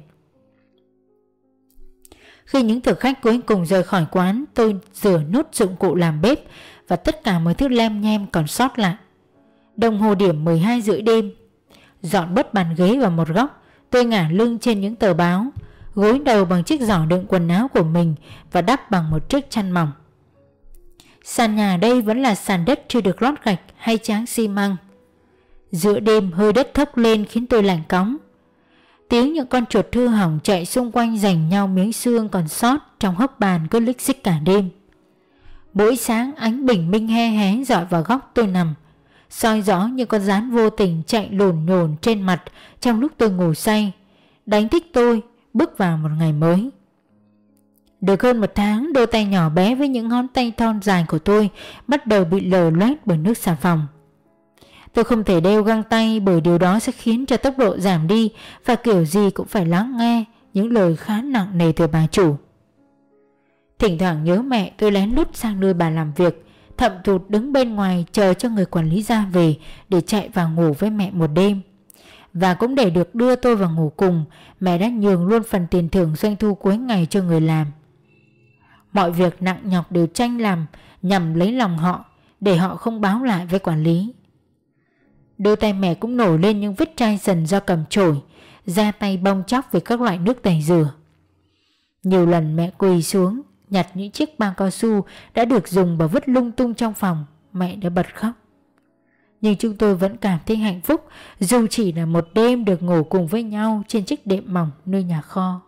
Khi những thực khách cuối cùng rời khỏi quán, tôi rửa nốt dụng cụ làm bếp và tất cả mọi thứ lem nhem còn sót lại. Đồng hồ điểm mười hai rưỡi đêm. Dọn bớt bàn ghế vào một góc, tôi ngả lưng trên những tờ báo, gối đầu bằng chiếc giỏ đựng quần áo của mình và đắp bằng một chiếc chăn mỏng. Sàn nhà đây vẫn là sàn đất chưa được lót gạch hay tráng xi măng. Giữa đêm hơi đất thốc lên khiến tôi lạnh cóng. Tiếng những con chuột hư hỏng chạy xung quanh giành nhau miếng xương còn sót trong hốc bàn cứ lích xích cả đêm. Mỗi sáng ánh bình minh he hé dọi vào góc tôi nằm, soi rõ như con rán vô tình chạy lồn nhồn trên mặt trong lúc tôi ngủ say, đánh thức tôi bước vào một ngày mới. Được hơn một tháng, đôi tay nhỏ bé với những ngón tay thon dài của tôi bắt đầu bị lờ loét bởi nước xà phòng. Tôi không thể đeo găng tay bởi điều đó sẽ khiến cho tốc độ giảm đi và kiểu gì cũng phải lắng nghe những lời khá nặng nề từ bà chủ. Thỉnh thoảng nhớ mẹ, tôi lén lút sang nơi bà làm việc, thậm thụt đứng bên ngoài chờ cho người quản lý ra về để chạy vào ngủ với mẹ một đêm. Và cũng để được đưa tôi vào ngủ cùng, mẹ đã nhường luôn phần tiền thưởng doanh thu cuối ngày cho người làm. Mọi việc nặng nhọc đều tranh làm nhằm lấy lòng họ để họ không báo lại với quản lý. Đôi tay mẹ cũng nổi lên những vết chai dần do cầm chổi, da tay bong chóc vì các loại nước tẩy rửa. Nhiều lần mẹ quỳ xuống nhặt những chiếc bao cao su đã được dùng và vứt lung tung trong phòng, mẹ đã bật khóc. Nhưng chúng tôi vẫn cảm thấy hạnh phúc dù chỉ là một đêm được ngủ cùng với nhau trên chiếc đệm mỏng nơi nhà kho.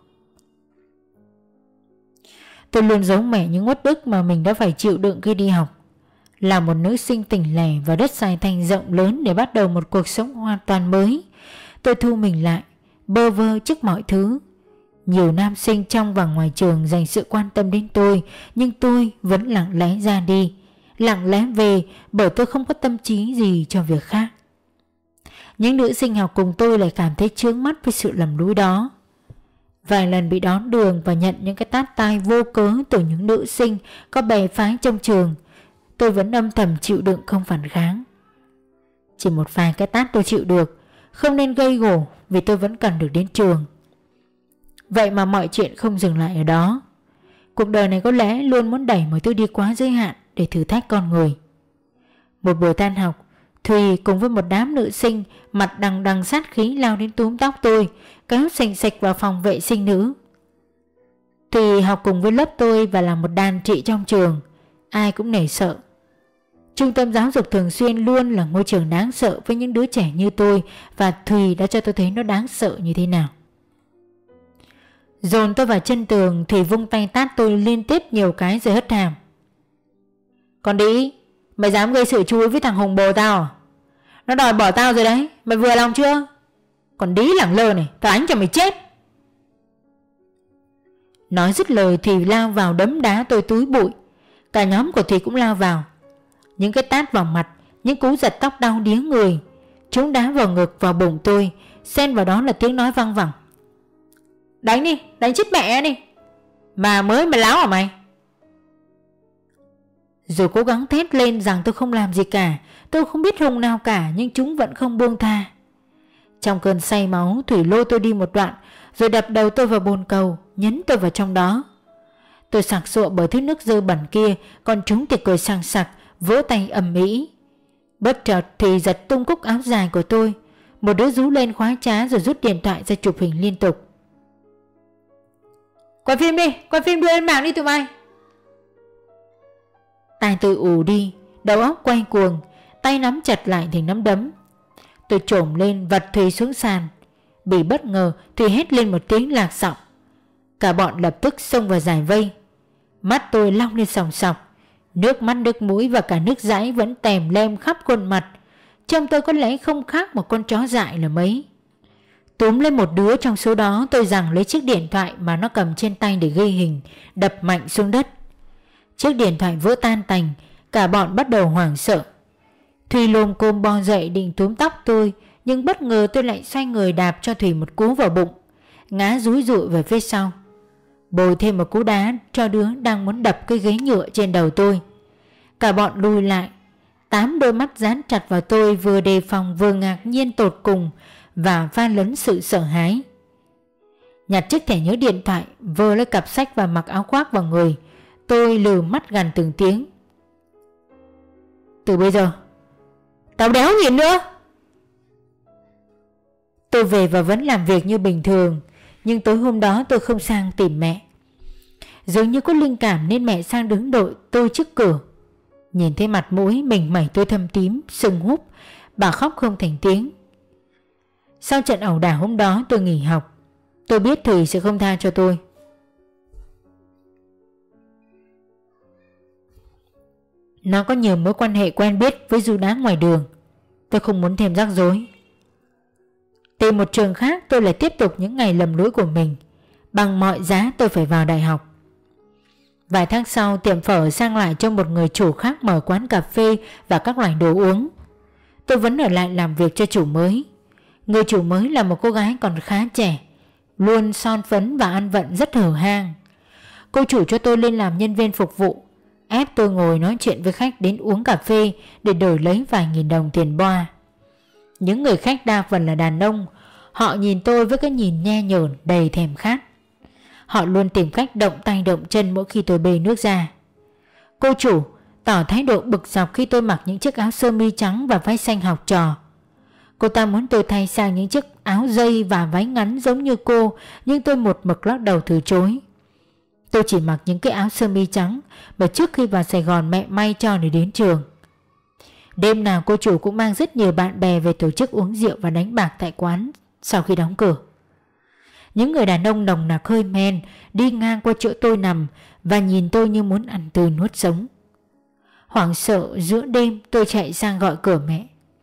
Tôi luôn giấu mẹ những uất ức mà mình đã phải chịu đựng khi đi học. Là một nữ sinh tỉnh lẻ và đất Sài Thành rộng lớn để bắt đầu một cuộc sống hoàn toàn mới, tôi thu mình lại, bơ vơ trước mọi thứ. Nhiều nam sinh trong và ngoài trường dành sự quan tâm đến tôi, nhưng tôi vẫn lặng lẽ ra đi, lặng lẽ về bởi tôi không có tâm trí gì cho việc khác. Những nữ sinh học cùng tôi lại cảm thấy chướng mắt với sự lầm lũi đó. Vài lần bị đón đường và nhận những cái tát tai vô cớ từ những nữ sinh có bè phái trong trường, tôi vẫn âm thầm chịu đựng không phản kháng. Chỉ một vài cái tát tôi chịu được, không nên gây gổ vì tôi vẫn cần được đến trường. Vậy mà mọi chuyện không dừng lại ở đó. Cuộc đời này có lẽ luôn muốn đẩy mọi thứ đi quá giới hạn để thử thách con người. Một buổi tan học, Thùy cùng với một đám nữ sinh mặt đằng đằng sát khí lao đến túm tóc tôi, kéo xành xạch vào phòng vệ sinh nữ. Thùy học cùng với lớp tôi và là một đàn chị trong trường, ai cũng nể sợ. Trung tâm giáo dục thường xuyên luôn là ngôi trường đáng sợ với những đứa trẻ như tôi, và Thùy đã cho tôi thấy nó đáng sợ như thế nào. Dồn tôi vào chân tường, Thùy vung tay tát tôi liên tiếp nhiều cái rồi hất hàm. Còn đi, mày dám gây sự chú ý với thằng Hùng bồ tao à? Nó đòi bỏ tao rồi đấy, mày vừa lòng chưa? Còn đĩ lẳng lơ này, tao đánh cho mày chết. Nói dứt lời Thùy lao vào đấm đá tôi túi bụi. Cả nhóm của Thùy cũng lao vào. Những cái tát vào mặt, những cú giật tóc đau điếng người. Chúng đá vào ngực, vào bụng tôi, xen vào đó là tiếng nói văng vẳng. Đánh đi, đánh chết mẹ đi. Mà mới mày láo hả mày? Rồi cố gắng thét lên rằng tôi không làm gì cả, tôi không biết hùng nào cả, nhưng chúng vẫn không buông tha. Trong cơn say máu, Thủy lôi tôi đi một đoạn, rồi đập đầu tôi vào bồn cầu, nhấn tôi vào trong đó. Tôi sặc sụa bởi thứ nước dơ bẩn kia, còn chúng thì cười sằng sặc, vỗ tay ầm ĩ. Bất chợt thì giật tung cúc áo dài của tôi. Một đứa rú lên khoái trá rồi rút điện thoại ra chụp hình liên tục. Quay phim đi, quay phim đưa lên mạng đi tụi mày. Tai tôi ù đi, đầu óc quay cuồng, tay nắm chặt lại thành nắm đấm. Tôi trồm lên vật Thùy xuống sàn. Bị bất ngờ Thùy hét lên một tiếng lạc giọng. Cả bọn lập tức xông vào giải vây. Mắt tôi long lên sòng sọc, nước mắt nước mũi và cả nước dãi vẫn tèm lem khắp khuôn mặt. Trông tôi có lẽ không khác một con chó dại là mấy. Túm lên một đứa trong số đó, tôi giằng lấy chiếc điện thoại mà nó cầm trên tay để ghi hình, đập mạnh xuống đất. Chiếc điện thoại vỡ tan tành. Cả bọn bắt đầu hoảng sợ. Thùy lồm cồm bò dậy định túm tóc tôi, nhưng bất ngờ tôi lại xoay người đạp cho Thùy một cú vào bụng, ngã dúi dụi về phía sau, bồi thêm một cú đá cho đứa đang muốn đập cái ghế nhựa trên đầu tôi. Cả bọn lùi lại. Tám đôi mắt dán chặt vào tôi, vừa đề phòng vừa ngạc nhiên tột cùng và pha lẫn sự sợ hãi. Nhặt chiếc thẻ nhớ điện thoại, vơ lấy cặp sách và mặc áo khoác vào người, tôi lừ mắt gằn từng tiếng. Từ bây giờ tao đéo nhìn nữa. Tôi về và vẫn làm việc như bình thường. Nhưng tối hôm đó tôi không sang tìm mẹ. Dường như có linh cảm nên mẹ sang đứng đợi tôi trước cửa. Nhìn thấy mặt mũi mình mẩy tôi thâm tím, sưng húp, bà khóc không thành tiếng. Sau trận ẩu đả hôm đó tôi nghỉ học. Tôi biết Thùy sẽ không tha cho tôi. Nó có nhiều mối quan hệ quen biết với du đá ngoài đường. Tôi không muốn thêm rắc rối. Tìm một trường khác, tôi lại tiếp tục những ngày lầm lũi của mình. Bằng mọi giá tôi phải vào đại học. Vài tháng sau, tiệm phở sang lại cho một người chủ khác mở quán cà phê và các loại đồ uống. Tôi vẫn ở lại làm việc cho chủ mới. Người chủ mới là một cô gái còn khá trẻ, luôn son phấn và ăn vận rất hở hang. Cô chủ cho tôi lên làm nhân viên phục vụ, ép tôi ngồi nói chuyện với khách đến uống cà phê để đổi lấy vài nghìn đồng tiền boa. Những người khách đa phần là đàn ông. Họ nhìn tôi với cái nhìn nhe nhởn đầy thèm khát. Họ luôn tìm cách động tay động chân mỗi khi tôi bê nước ra. Cô chủ tỏ thái độ bực dọc khi tôi mặc những chiếc áo sơ mi trắng và váy xanh học trò. Cô ta muốn tôi thay sang những chiếc áo dây và váy ngắn giống như cô, nhưng tôi một mực lắc đầu từ chối. Tôi chỉ mặc những cái áo sơ mi trắng mà trước khi vào Sài Gòn mẹ may cho để đến trường. Đêm nào cô chủ cũng mang rất nhiều bạn bè về tổ chức uống rượu và đánh bạc tại quán sau khi đóng cửa. Những người đàn ông nồng nặc hơi men đi ngang qua chỗ tôi nằm và nhìn tôi như muốn ăn tươi nuốt sống. Hoảng sợ giữa đêm tôi chạy sang gọi cửa mẹ.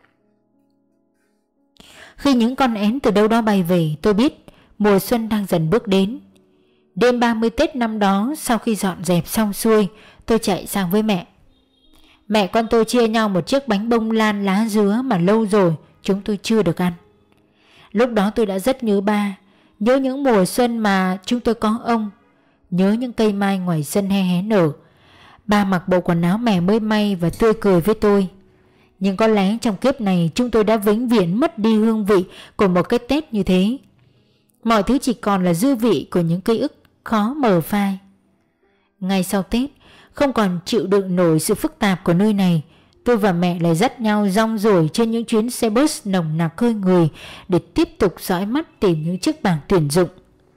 Khi những con én từ đâu đó bay về, tôi biết mùa xuân đang dần bước đến. Đêm ba mươi Tết năm đó, sau khi dọn dẹp xong xuôi, tôi chạy sang với mẹ. Mẹ con tôi chia nhau một chiếc bánh bông lan lá dứa mà lâu rồi chúng tôi chưa được ăn. Lúc đó tôi đã rất nhớ ba, nhớ những mùa xuân mà chúng tôi có ông, nhớ những cây mai ngoài sân he hé nở. Ba mặc bộ quần áo mẹ mới may và tươi cười với tôi. Nhưng có lẽ trong kiếp này chúng tôi đã vĩnh viễn mất đi hương vị của một cái Tết như thế. Mọi thứ chỉ còn là dư vị của những ký ức khó mờ phai. Ngay sau Tết, không còn chịu đựng nổi sự phức tạp của nơi này, tôi và mẹ lại dắt nhau rong ruổi trên những chuyến xe bus nồng nặc hơi người để tiếp tục dõi mắt tìm những chiếc bảng tuyển dụng.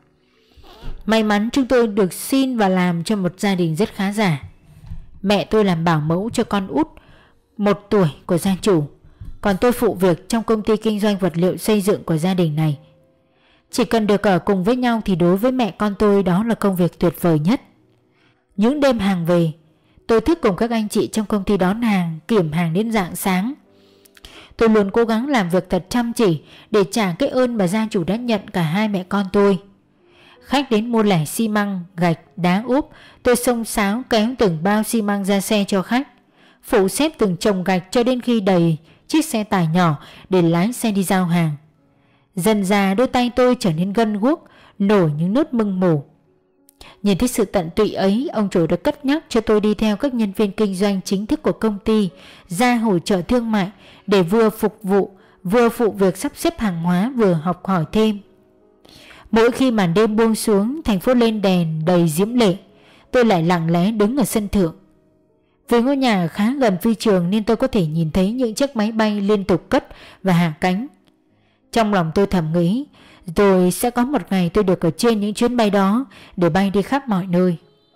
May mắn chúng tôi được xin và làm cho một gia đình rất khá giả. Mẹ tôi làm bảo mẫu cho con út một tuổi của gia chủ, còn tôi phụ việc trong công ty kinh doanh vật liệu xây dựng của gia đình này. Chỉ cần được ở cùng với nhau thì đối với mẹ con tôi đó là công việc tuyệt vời nhất. Những đêm hàng về, tôi thức cùng các anh chị trong công ty đón hàng, kiểm hàng đến rạng sáng. Tôi luôn cố gắng làm việc thật chăm chỉ để trả cái ơn mà gia chủ đã nhận cả hai mẹ con tôi. Khách đến mua lẻ xi măng, gạch, đá úp, tôi xông xáo kéo từng bao xi măng ra xe cho khách, phụ xếp từng chồng gạch cho đến khi đầy chiếc xe tải nhỏ để lái xe đi giao hàng. Dần dà đôi tay tôi trở nên gân guốc, nổi những nốt mưng mủ. Nhìn thấy sự tận tụy ấy, ông chủ đã cất nhắc cho tôi đi theo các nhân viên kinh doanh chính thức của công ty ra hội chợ thương mại để vừa phục vụ, vừa phụ việc sắp xếp hàng hóa, vừa học hỏi thêm. Mỗi khi màn đêm buông xuống, thành phố lên đèn đầy diễm lệ, tôi lại lặng lẽ đứng ở sân thượng. Vì ngôi nhà khá gần phi trường nên tôi có thể nhìn thấy những chiếc máy bay liên tục cất và hạ cánh. Trong lòng tôi thầm nghĩ, rồi sẽ có một ngày tôi được ở trên những chuyến bay đó để bay đi khắp mọi nơi.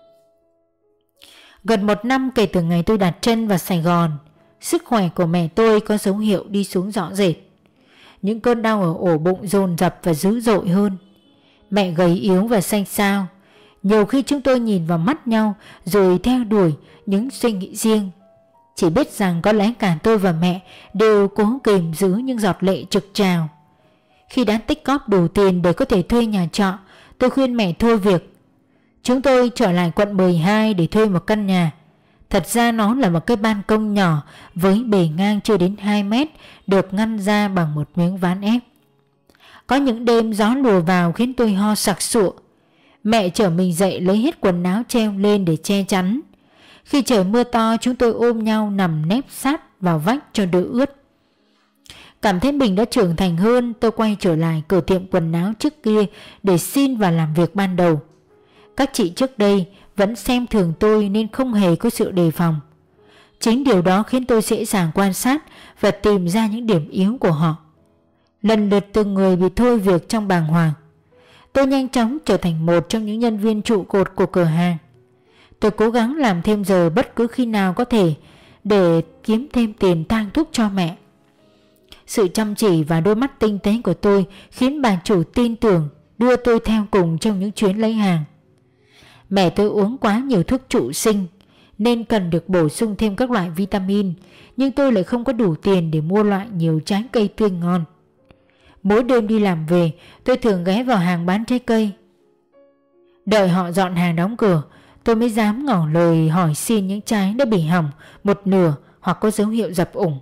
Gần một năm kể từ ngày tôi đặt chân vào Sài Gòn, sức khỏe của mẹ tôi có dấu hiệu đi xuống rõ rệt. những cơn đau ở ổ bụng dồn dập và dữ dội hơn. Mẹ gầy yếu và xanh xao. Nhiều khi chúng tôi nhìn vào mắt nhau rồi theo đuổi những suy nghĩ riêng. Chỉ biết rằng có lẽ cả tôi và mẹ đều cố kìm giữ những giọt lệ trực trào. Khi đã tích góp đủ tiền để có thể thuê nhà trọ, tôi khuyên mẹ thôi việc. Chúng tôi trở lại quận mười hai để thuê một căn nhà. Thật ra nó là một cái ban công nhỏ với bề ngang chưa đến hai mét, được ngăn ra bằng một miếng ván ép. Có những đêm gió lùa vào khiến tôi ho sặc sụa. Mẹ chở mình dậy lấy hết quần áo treo lên để che chắn. Khi trời mưa to, chúng tôi ôm nhau nằm nép sát vào vách cho đỡ ướt. Cảm thấy mình đã trưởng thành hơn, tôi quay trở lại cửa tiệm quần áo trước kia để xin vào làm việc ban đầu. Các chị trước đây vẫn xem thường tôi nên không hề có sự đề phòng. Chính điều đó khiến tôi dễ dàng quan sát và tìm ra những điểm yếu của họ. Lần lượt từng người bị thôi việc trong bàng hoàng. Tôi nhanh chóng trở thành một trong những nhân viên trụ cột của cửa hàng. Tôi cố gắng làm thêm giờ bất cứ khi nào có thể để kiếm thêm tiền tang thuốc cho mẹ. Sự chăm chỉ và đôi mắt tinh tế của tôi khiến bà chủ tin tưởng đưa tôi theo cùng trong những chuyến lấy hàng. Mẹ tôi uống quá nhiều thuốc trụ sinh nên cần được bổ sung thêm các loại vitamin, nhưng tôi lại không có đủ tiền để mua loại nhiều trái cây tươi ngon. Mỗi đêm đi làm về, tôi thường ghé vào hàng bán trái cây. Đợi họ dọn hàng đóng cửa, tôi mới dám ngỏ lời hỏi xin những trái đã bị hỏng một nửa hoặc có dấu hiệu dập ủng.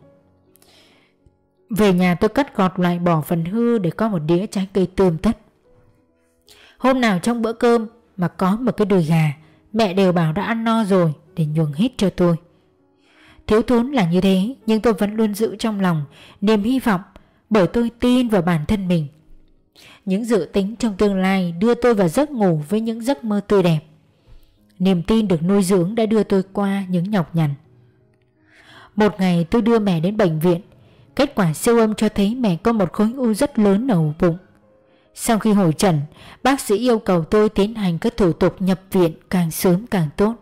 Về nhà tôi cắt gọt loại bỏ phần hư để có một đĩa trái cây tươm tất. Hôm nào trong bữa cơm mà có một cái đùi gà, mẹ đều bảo đã ăn no rồi để nhường hết cho tôi. Thiếu thốn là như thế, nhưng tôi vẫn luôn giữ trong lòng niềm hy vọng, bởi tôi tin vào bản thân mình. Những dự tính trong tương lai đưa tôi vào giấc ngủ với những giấc mơ tươi đẹp. Niềm tin được nuôi dưỡng đã đưa tôi qua những nhọc nhằn. Một ngày tôi đưa mẹ đến bệnh viện. Kết quả siêu âm cho thấy mẹ có một khối u rất lớn ở ổ bụng. Sau khi hội chẩn, bác sĩ yêu cầu tôi tiến hành các thủ tục nhập viện càng sớm càng tốt.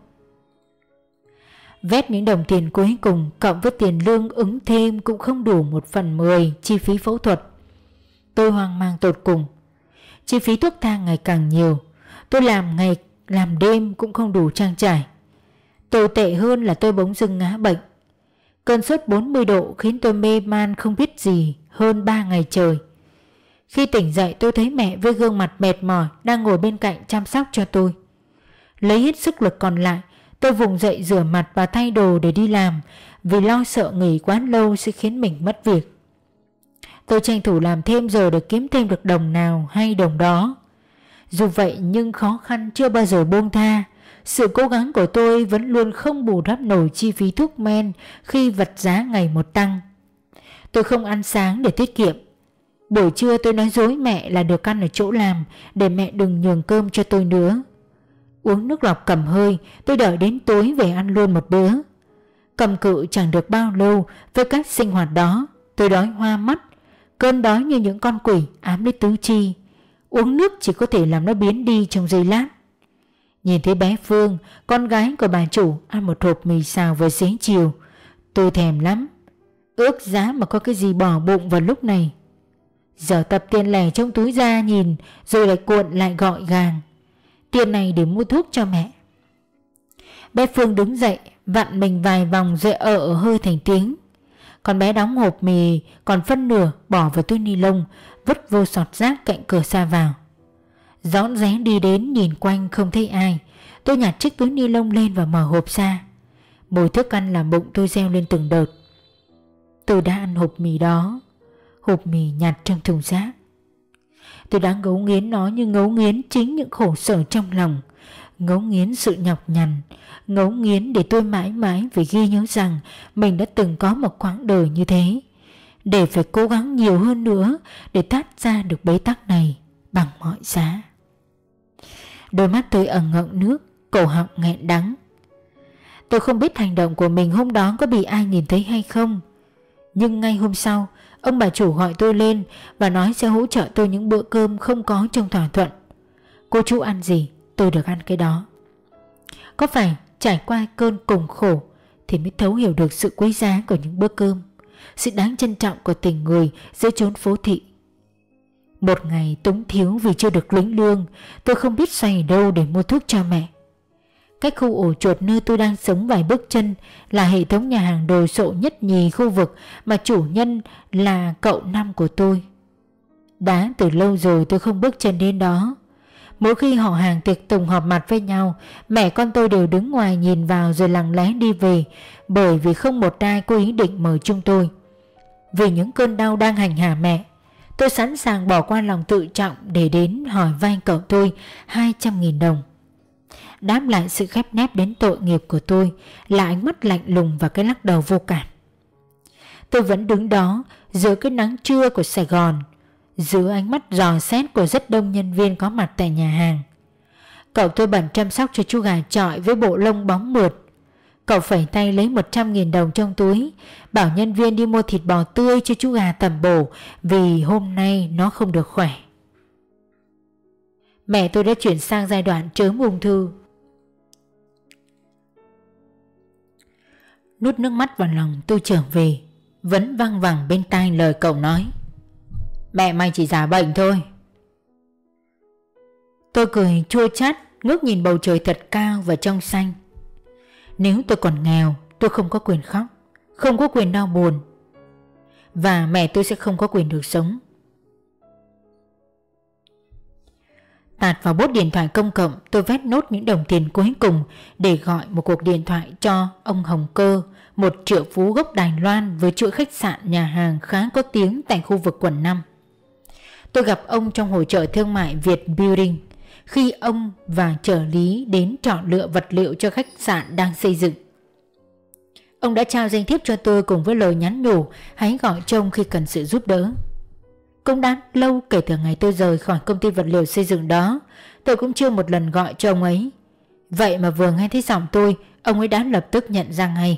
Vét những đồng tiền cuối cùng cộng với tiền lương ứng thêm cũng không đủ một phần mười chi phí phẫu thuật. Tôi hoang mang tột cùng. Chi phí thuốc thang ngày càng nhiều. Tôi làm ngày làm đêm cũng không đủ trang trải. Tồi tệ hơn là tôi bỗng dưng ngã bệnh. Cơn sốt bốn mươi độ khiến tôi mê man không biết gì hơn ba ngày trời. Khi tỉnh dậy tôi thấy mẹ với gương mặt mệt mỏi đang ngồi bên cạnh chăm sóc cho tôi. Lấy hết sức lực còn lại, tôi vùng dậy rửa mặt và thay đồ để đi làm, vì lo sợ nghỉ quá lâu sẽ khiến mình mất việc. Tôi tranh thủ làm thêm giờ để kiếm thêm được đồng nào hay đồng đó. Dù vậy nhưng khó khăn chưa bao giờ buông tha. Sự cố gắng của tôi vẫn luôn không bù đắp nổi chi phí thuốc men khi vật giá ngày một tăng. Tôi không ăn sáng để tiết kiệm. Buổi trưa tôi nói dối mẹ là được ăn ở chỗ làm để mẹ đừng nhường cơm cho tôi nữa. Uống nước lọc cầm hơi, tôi đợi đến tối về ăn luôn một bữa. Cầm cự chẳng được bao lâu với cách sinh hoạt đó, tôi đói hoa mắt. Cơn đói như những con quỷ ám lấy tứ chi. Uống nước chỉ có thể làm nó biến đi trong giây lát. Nhìn thấy bé Phương, con gái của bà chủ, ăn một hộp mì xào với xế chiều, tôi thèm lắm. Ước giá mà có cái gì bỏ bụng vào lúc này. Giờ tập tiền lẻ trong túi ra nhìn, rồi lại cuộn lại gọn gàng. Tiền này để mua thuốc cho mẹ. Bé Phương đứng dậy, vặn mình vài vòng rồi ở hơi thành tiếng. Con bé đóng hộp mì còn phân nửa bỏ vào túi ni lông, vứt vô sọt rác cạnh cửa xa vào. Rón rén đi đến nhìn quanh không thấy ai. Tôi nhặt chiếc túi ni lông lên và mở hộp ra. Mùi thức ăn làm bụng tôi reo lên từng đợt. Tôi đã ăn hộp mì đó, hộp mì nhặt trong thùng rác. Tôi đã ngấu nghiến nó như ngấu nghiến chính những khổ sở trong lòng, ngấu nghiến sự nhọc nhằn, ngấu nghiến để tôi mãi mãi phải ghi nhớ rằng mình đã từng có một quãng đời như thế, để phải cố gắng nhiều hơn nữa để thoát ra được bế tắc này bằng mọi giá. Đôi mắt tôi ẩn ngậm nước, cổ họng nghẹn đắng. Tôi không biết hành động của mình hôm đó có bị ai nhìn thấy hay không, nhưng ngay hôm sau, ông bà chủ gọi tôi lên và nói sẽ hỗ trợ tôi những bữa cơm không có trong thỏa thuận. Cô chú ăn gì, tôi được ăn cái đó. Có phải trải qua cơn cùng khổ thì mới thấu hiểu được sự quý giá của những bữa cơm. sự đáng trân trọng của tình người giữa chốn phố thị. Một ngày túng thiếu vì chưa được lĩnh lương, tôi không biết xoay ở đâu để mua thuốc cho mẹ. Cách khu ổ chuột nơi tôi đang sống vài bước chân là hệ thống nhà hàng đồ sộ nhất nhì khu vực mà chủ nhân là cậu năm của tôi. Đã từ lâu rồi tôi không bước chân đến đó. Mỗi khi họ hàng tiệc tùng họp mặt với nhau, mẹ con tôi đều đứng ngoài nhìn vào rồi lặng lẽ đi về, bởi vì không một ai có ý định mời chúng tôi. Vì những cơn đau đang hành hạ mẹ, tôi sẵn sàng bỏ qua lòng tự trọng để đến hỏi vay cậu tôi hai trăm nghìn đồng. Đáp lại sự khép nép đến tội nghiệp của tôi là ánh mắt lạnh lùng và cái lắc đầu vô cảm. Tôi vẫn đứng đó giữa cái nắng trưa của Sài Gòn, giữa ánh mắt dò xét của rất đông nhân viên có mặt tại nhà hàng. Cậu tôi bận chăm sóc cho chú gà chọi với bộ lông bóng mượt. Cậu phẩy tay lấy một trăm nghìn đồng trong túi, bảo nhân viên đi mua thịt bò tươi cho chú gà tẩm bổ vì hôm nay nó không được khỏe. Mẹ tôi đã chuyển sang giai đoạn chớm ung thư. Nuốt nước mắt vào lòng, tôi trở về, vẫn văng vẳng bên tai lời cậu nói: mẹ mày chỉ giả bệnh thôi. Tôi cười chua chát, ngước nhìn bầu trời thật cao và trong xanh. Nếu tôi còn nghèo, tôi không có quyền khóc, không có quyền đau buồn, và mẹ tôi sẽ không có quyền được sống. Tạt vào bốt điện thoại công cộng, tôi vét nốt những đồng tiền cuối cùng để gọi một cuộc điện thoại cho ông Hồng Cơ, một triệu phú gốc Đài Loan với chuỗi khách sạn nhà hàng khá có tiếng tại khu vực quận năm. Tôi gặp ông trong hội chợ thương mại Việt Building khi ông và trợ lý đến chọn lựa vật liệu cho khách sạn đang xây dựng. Ông đã trao danh thiếp cho tôi cùng với lời nhắn nhủ hãy gọi cho ông khi cần sự giúp đỡ. Cũng đã lâu kể từ ngày tôi rời khỏi công ty vật liệu xây dựng đó, tôi cũng chưa một lần gọi cho ông ấy. Vậy mà vừa nghe thấy giọng tôi, ông ấy đã lập tức nhận ra ngay.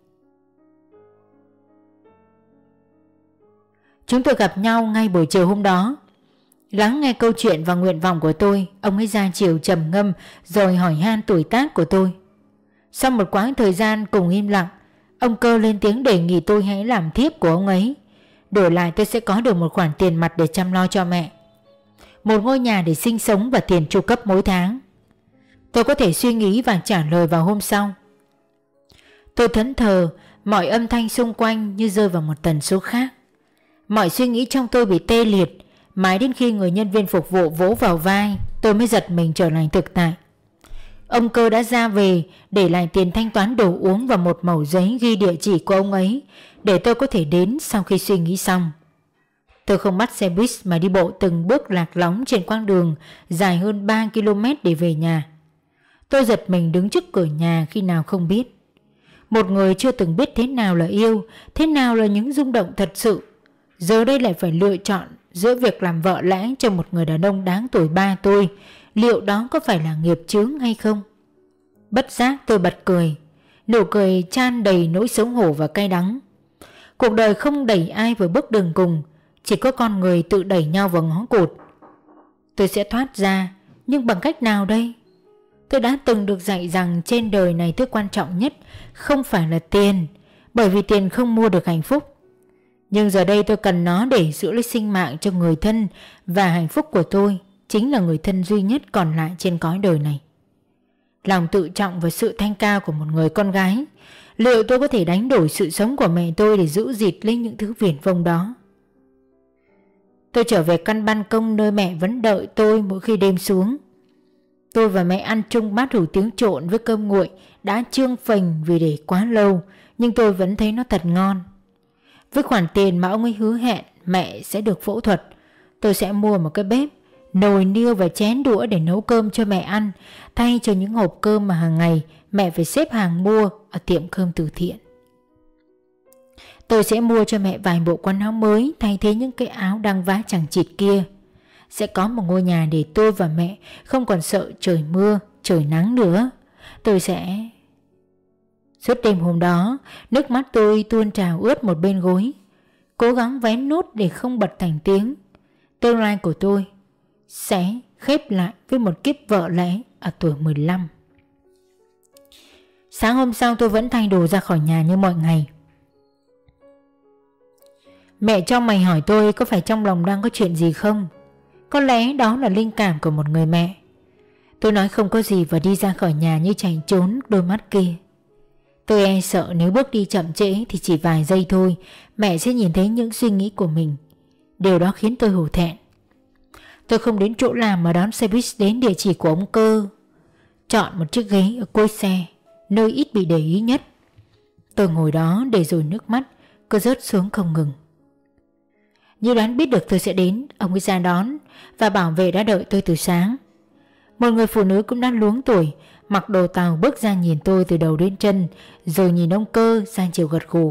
Chúng tôi gặp nhau ngay buổi chiều hôm đó. Lắng nghe câu chuyện và nguyện vọng của tôi, ông ấy ra chiều trầm ngâm rồi hỏi han tuổi tác của tôi. Sau một quãng thời gian cùng im lặng, ông Cơ lên tiếng đề nghị tôi hãy làm thiếp của ông ấy. Đổi lại tôi sẽ có được một khoản tiền mặt để chăm lo cho mẹ, một ngôi nhà để sinh sống và tiền tru cấp mỗi tháng. Tôi có thể suy nghĩ và trả lời vào hôm sau. Tôi thẫn thờ, mọi âm thanh xung quanh như rơi vào một tần số khác. Mọi suy nghĩ trong tôi bị tê liệt, mãi đến khi người nhân viên phục vụ vỗ vào vai, tôi mới giật mình trở lại thực tại. Ông Cơ đã ra về, để lại tiền thanh toán đồ uống và một mẩu giấy ghi địa chỉ của ông ấy để tôi có thể đến sau khi suy nghĩ xong. Tôi không bắt xe buýt mà đi bộ từng bước lạc lõng trên quãng đường dài hơn ba ki lô mét để về nhà. Tôi giật mình đứng trước cửa nhà khi nào không biết. Một người chưa từng biết thế nào là yêu, thế nào là những rung động thật sự, giờ đây lại phải lựa chọn giữa việc làm vợ lẽ cho một người đàn ông đáng tuổi ba tôi. Liệu đó có phải là nghiệp chướng hay không? Bất giác tôi bật cười, nụ cười chan đầy nỗi xấu hổ và cay đắng. Cuộc đời không đẩy ai vào bước đường cùng, chỉ có con người tự đẩy nhau vào ngõ cụt. Tôi sẽ thoát ra, nhưng bằng cách nào đây? Tôi đã từng được dạy rằng trên đời này thứ quan trọng nhất không phải là tiền, bởi vì tiền không mua được hạnh phúc. Nhưng giờ đây tôi cần nó để giữ lấy sinh mạng cho người thân, và hạnh phúc của tôi chính là người thân duy nhất còn lại trên cõi đời này. Lòng tự trọng và sự thanh cao của một người con gái, liệu tôi có thể đánh đổi sự sống của mẹ tôi để giữ gìn lấy những thứ viển vông đó? Tôi trở về căn ban công nơi mẹ vẫn đợi tôi mỗi khi đêm xuống. Tôi và mẹ ăn chung bát hủ tiếu trộn với cơm nguội đã trương phình vì để quá lâu, nhưng tôi vẫn thấy nó thật ngon. Với khoản tiền mà ông ấy hứa hẹn mẹ sẽ được phẫu thuật, tôi sẽ mua một cái bếp, nồi niêu và chén đũa để nấu cơm cho mẹ ăn, thay cho những hộp cơm mà hàng ngày mẹ phải xếp hàng mua ở tiệm cơm từ thiện. Tôi sẽ mua cho mẹ vài bộ quần áo mới thay thế những cái áo đang vá chằng chịt kia. Sẽ có một ngôi nhà để tôi và mẹ không còn sợ trời mưa, trời nắng nữa. Tôi sẽ... Suốt đêm hôm đó, nước mắt tôi tuôn trào ướt một bên gối, cố gắng vén nút để không bật thành tiếng. Tương lai của tôi sẽ khép lại với một kiếp vợ lẽ ở tuổi mười lăm. Sáng hôm sau tôi vẫn thay đồ ra khỏi nhà như mọi ngày. Mẹ cho mày hỏi tôi có phải trong lòng đang có chuyện gì không? Có lẽ đó là linh cảm của một người mẹ. Tôi nói không có gì và đi ra khỏi nhà như chạy trốn đôi mắt kia. Tôi e sợ nếu bước đi chậm trễ thì chỉ vài giây thôi mẹ sẽ nhìn thấy những suy nghĩ của mình. Điều đó khiến tôi hổ thẹn. Tôi không đến chỗ làm mà đón xe buýt đến địa chỉ của ông Cơ. Chọn một chiếc ghế ở cuối xe, nơi ít bị để ý nhất. Tôi ngồi đó để rồi nước mắt cứ rớt xuống không ngừng. Như đoán biết được tôi sẽ đến, ông ấy ra đón và bảo vệ đã đợi tôi từ sáng. Một người phụ nữ cũng đã luống tuổi, mặc đồ tàu bước ra nhìn tôi từ đầu đến chân, rồi nhìn ông Cơ sang chiều gật gù.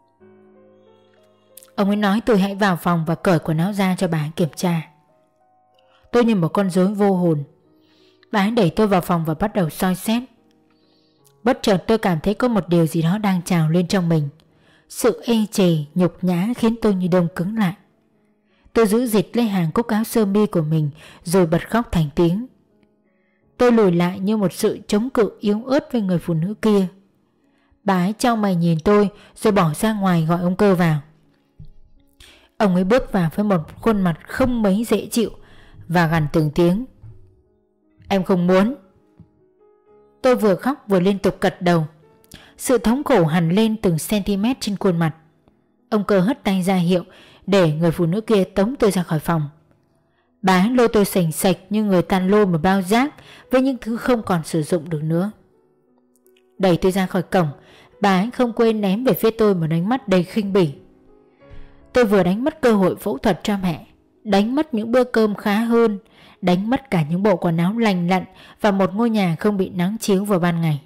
Ông ấy nói tôi hãy vào phòng và cởi quần áo ra cho bà ấy kiểm tra. Tôi như một con rối vô hồn. Bà ấy đẩy tôi vào phòng và bắt đầu soi xét. Bất chợt tôi cảm thấy có một điều gì đó đang trào lên trong mình. Sự ê chề, nhục nhã khiến tôi như đông cứng lại. Tôi giữ dịch lấy hàng cúc áo sơ mi của mình rồi bật khóc thành tiếng. Tôi lùi lại như một sự chống cự yếu ớt với người phụ nữ kia. Bà ấy chau mày nhìn tôi rồi bỏ ra ngoài gọi ông Cơ vào. Ông ấy bước vào với một khuôn mặt không mấy dễ chịu và gằn từng tiếng. Em không muốn. Tôi vừa khóc vừa liên tục gật đầu. Sự thống khổ hằn lên từng cm trên khuôn mặt. Ông Cơ hất tay ra hiệu để người phụ nữ kia tống tôi ra khỏi phòng. Bà ấy lôi tôi sành sạch như người ta lôi một bao rác với những thứ không còn sử dụng được nữa. Đẩy tôi ra khỏi cổng, bà ấy không quên ném về phía tôi một ánh mắt đầy khinh bỉ. Tôi vừa đánh mất cơ hội phẫu thuật cho mẹ, đánh mất những bữa cơm khá hơn, đánh mất cả những bộ quần áo lành lặn và một ngôi nhà không bị nắng chiếu vào ban ngày.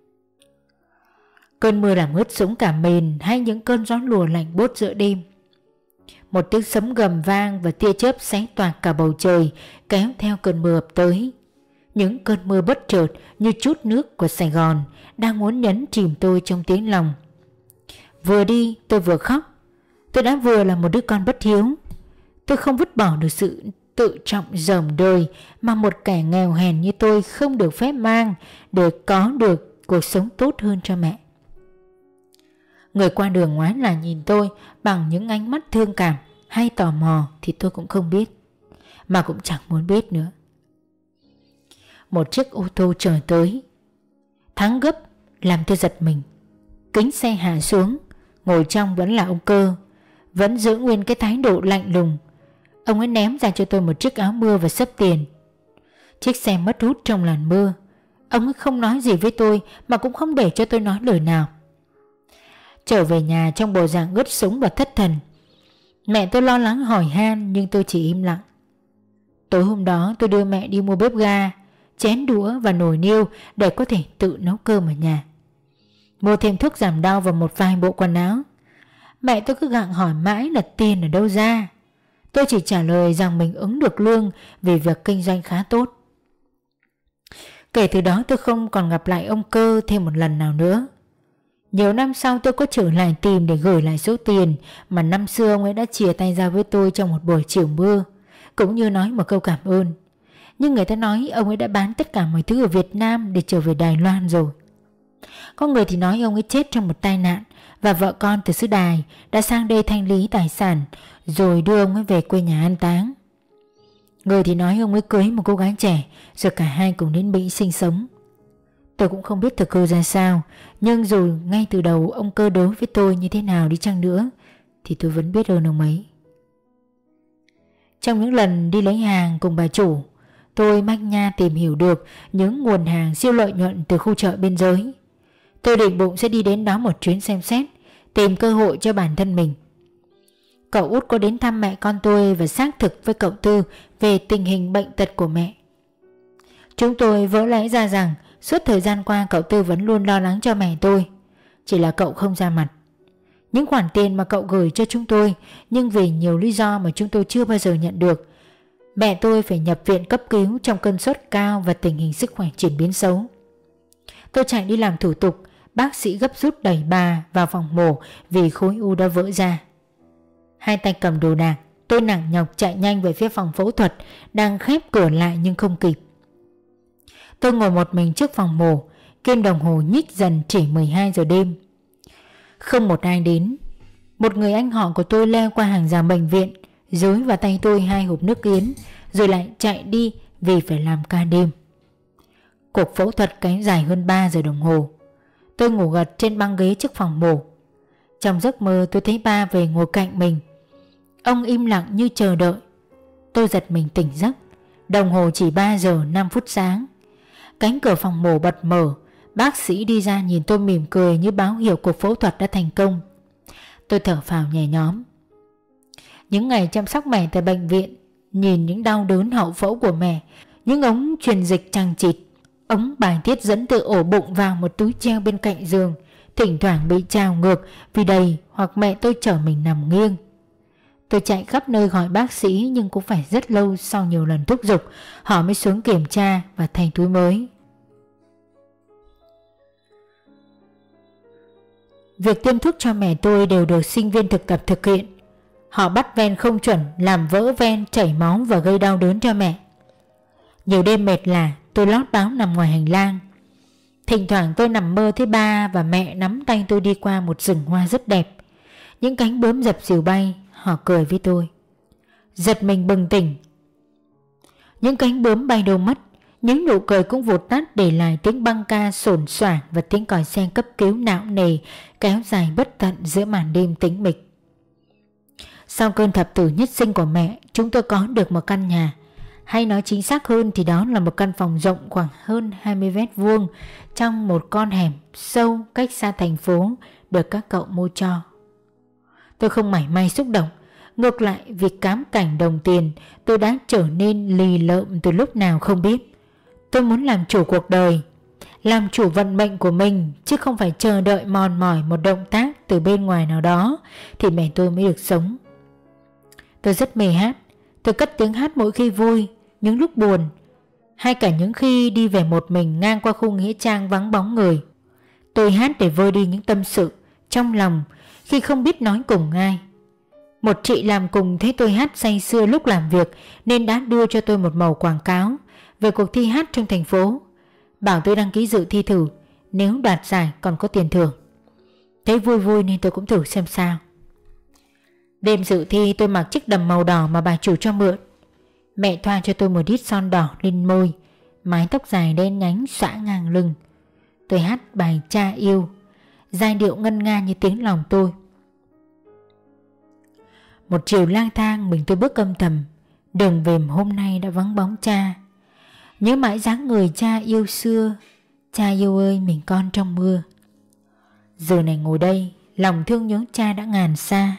Cơn mưa làm ướt sũng cả mền hay những cơn gió lùa lạnh buốt giữa đêm. Một tiếng sấm gầm vang và tia chớp xé toạc cả bầu trời kéo theo cơn mưa ập tới. Những cơn mưa bất chợt như chút nước của Sài Gòn đang muốn nhấn chìm tôi trong tiếng lòng. Vừa đi tôi vừa khóc. Tôi đã vừa là một đứa con bất hiếu. Tôi không vứt bỏ được sự tự trọng dởm đời mà một kẻ nghèo hèn như tôi không được phép mang để có được cuộc sống tốt hơn cho mẹ. Người qua đường ngoái là nhìn tôi bằng những ánh mắt thương cảm hay tò mò thì tôi cũng không biết, mà cũng chẳng muốn biết nữa. Một chiếc ô tô chở tới. Thắng gấp làm tôi giật mình. Kính xe hạ xuống. Ngồi trong vẫn là ông Cơ, vẫn giữ nguyên cái thái độ lạnh lùng. Ông ấy ném ra cho tôi một chiếc áo mưa và xấp tiền. Chiếc xe mất hút trong làn mưa. Ông ấy không nói gì với tôi mà cũng không để cho tôi nói lời nào. Trở về nhà trong bộ dạng ướt sũng và thất thần. Mẹ tôi lo lắng hỏi han nhưng tôi chỉ im lặng. Tối hôm đó tôi đưa mẹ đi mua bếp ga, chén đũa và nồi niêu để có thể tự nấu cơm ở nhà. Mua thêm thuốc giảm đau và một vài bộ quần áo. Mẹ tôi cứ gặng hỏi mãi là tiền ở đâu ra. Tôi chỉ trả lời rằng mình ứng được lương vì việc kinh doanh khá tốt. Kể từ đó tôi không còn gặp lại ông Cơ thêm một lần nào nữa. Nhiều năm sau tôi có trở lại tìm để gửi lại số tiền mà năm xưa ông ấy đã chia tay ra với tôi trong một buổi chiều mưa, cũng như nói một câu cảm ơn. Nhưng người ta nói ông ấy đã bán tất cả mọi thứ ở Việt Nam để trở về Đài Loan rồi. Có người thì nói ông ấy chết trong một tai nạn và vợ con từ xứ Đài đã sang đây thanh lý tài sản rồi đưa ông ấy về quê nhà an táng. Người thì nói ông ấy cưới một cô gái trẻ rồi cả hai cùng đến Mỹ sinh sống. Tôi cũng không biết thực hư ra sao, nhưng dù ngay từ đầu ông Cơ đối với tôi như thế nào đi chăng nữa thì tôi vẫn biết ơn ông ấy. Trong những lần đi lấy hàng cùng bà chủ, tôi manh nha tìm hiểu được những nguồn hàng siêu lợi nhuận từ khu chợ biên giới. Tôi định bụng sẽ đi đến đó một chuyến xem xét, tìm cơ hội cho bản thân mình. Cậu út có đến thăm mẹ con tôi và xác thực với cậu Tư về tình hình bệnh tật của mẹ. Chúng tôi vỡ lẽ ra rằng suốt thời gian qua cậu Tư vẫn luôn lo lắng cho mẹ tôi, chỉ là cậu không ra mặt. Những khoản tiền mà cậu gửi cho chúng tôi, nhưng vì nhiều lý do mà chúng tôi chưa bao giờ nhận được, mẹ tôi phải nhập viện cấp cứu trong cơn sốt cao và tình hình sức khỏe chuyển biến xấu. Tôi chạy đi làm thủ tục, bác sĩ gấp rút đẩy bà vào phòng mổ vì khối u đã vỡ ra. Hai tay cầm đồ đạc, tôi nặng nhọc chạy nhanh về phía phòng phẫu thuật đang khép cửa lại nhưng không kịp. Tôi ngồi một mình trước phòng mổ, kim đồng hồ nhích dần chỉ mười hai giờ đêm. Không một ai đến. Một người anh họ của tôi leo qua hàng rào bệnh viện, dối vào tay tôi hai hộp nước yến, rồi lại chạy đi vì phải làm ca đêm. Cuộc phẫu thuật kéo dài hơn ba giờ đồng hồ. Tôi ngủ gật trên băng ghế trước phòng mổ. Trong giấc mơ tôi thấy ba về ngồi cạnh mình. Ông im lặng như chờ đợi. Tôi giật mình tỉnh giấc. Đồng hồ chỉ ba giờ năm phút sáng. Cánh cửa phòng mổ bật mở. Bác sĩ đi ra nhìn tôi mỉm cười như báo hiệu cuộc phẫu thuật đã thành công. Tôi thở phào nhẹ nhõm. Những ngày chăm sóc mẹ tại bệnh viện, nhìn những đau đớn hậu phẫu của mẹ, những ống truyền dịch chằng chịt, ống bài tiết dẫn từ ổ bụng vào một túi treo bên cạnh giường, thỉnh thoảng bị trào ngược vì đầy hoặc mẹ tôi chở mình nằm nghiêng. Tôi chạy khắp nơi gọi bác sĩ nhưng cũng phải rất lâu, sau nhiều lần thúc giục họ mới xuống kiểm tra và thay túi mới. Việc tiêm thuốc cho mẹ tôi đều được sinh viên thực tập thực hiện. Họ bắt ven không chuẩn, làm vỡ ven, chảy máu và gây đau đớn cho mẹ. Nhiều đêm mệt lả, tôi lót báo nằm ngoài hành lang. Thỉnh thoảng tôi nằm mơ thấy ba và mẹ nắm tay tôi đi qua một rừng hoa rất đẹp. Những cánh bướm dập dìu bay, họ cười với tôi. Giật mình bừng tỉnh. Những cánh bướm bay đâu mất, những nụ cười cũng vụt tắt, để lại tiếng băng ca xồn xoảng và tiếng còi xe cấp cứu não nề kéo dài bất tận giữa màn đêm tĩnh mịch. Sau cơn thập tử nhất sinh của mẹ, chúng tôi có được một căn nhà, hay nói chính xác hơn thì đó là một căn phòng rộng khoảng hơn hai mươi mét vuông trong một con hẻm sâu cách xa thành phố được các cậu mua cho. Tôi không mảy may xúc động, ngược lại vì cám cảnh đồng tiền tôi đã trở nên lì lợm từ lúc nào không biết. Tôi muốn làm chủ cuộc đời, làm chủ vận mệnh của mình, chứ không phải chờ đợi mòn mỏi một động tác từ bên ngoài nào đó thì mẹ tôi mới được sống. Tôi rất mê hát. Tôi cất tiếng hát mỗi khi vui, những lúc buồn, hay cả những khi đi về một mình ngang qua khu nghĩa trang vắng bóng người. Tôi hát để vơi đi những tâm sự trong lòng khi không biết nói cùng ai. Một chị làm cùng thấy tôi hát say sưa lúc làm việc nên đã đưa cho tôi một mẩu quảng cáo về cuộc thi hát trong thành phố, bảo tôi đăng ký dự thi thử, nếu đoạt giải còn có tiền thưởng. Thấy vui vui nên tôi cũng thử xem sao. Đêm dự thi tôi mặc chiếc đầm màu đỏ mà bà chủ cho mượn. Mẹ thoa cho tôi một ít son đỏ lên môi, mái tóc dài đen nhánh xõa ngang lưng. Tôi hát bài Cha Yêu, giai điệu ngân nga như tiếng lòng tôi. Một chiều lang thang mình tôi bước âm thầm, đường về hôm nay đã vắng bóng cha. Nhớ mãi dáng người cha yêu xưa, cha yêu ơi mình con trong mưa. Giờ này ngồi đây, lòng thương nhớ cha đã ngàn xa.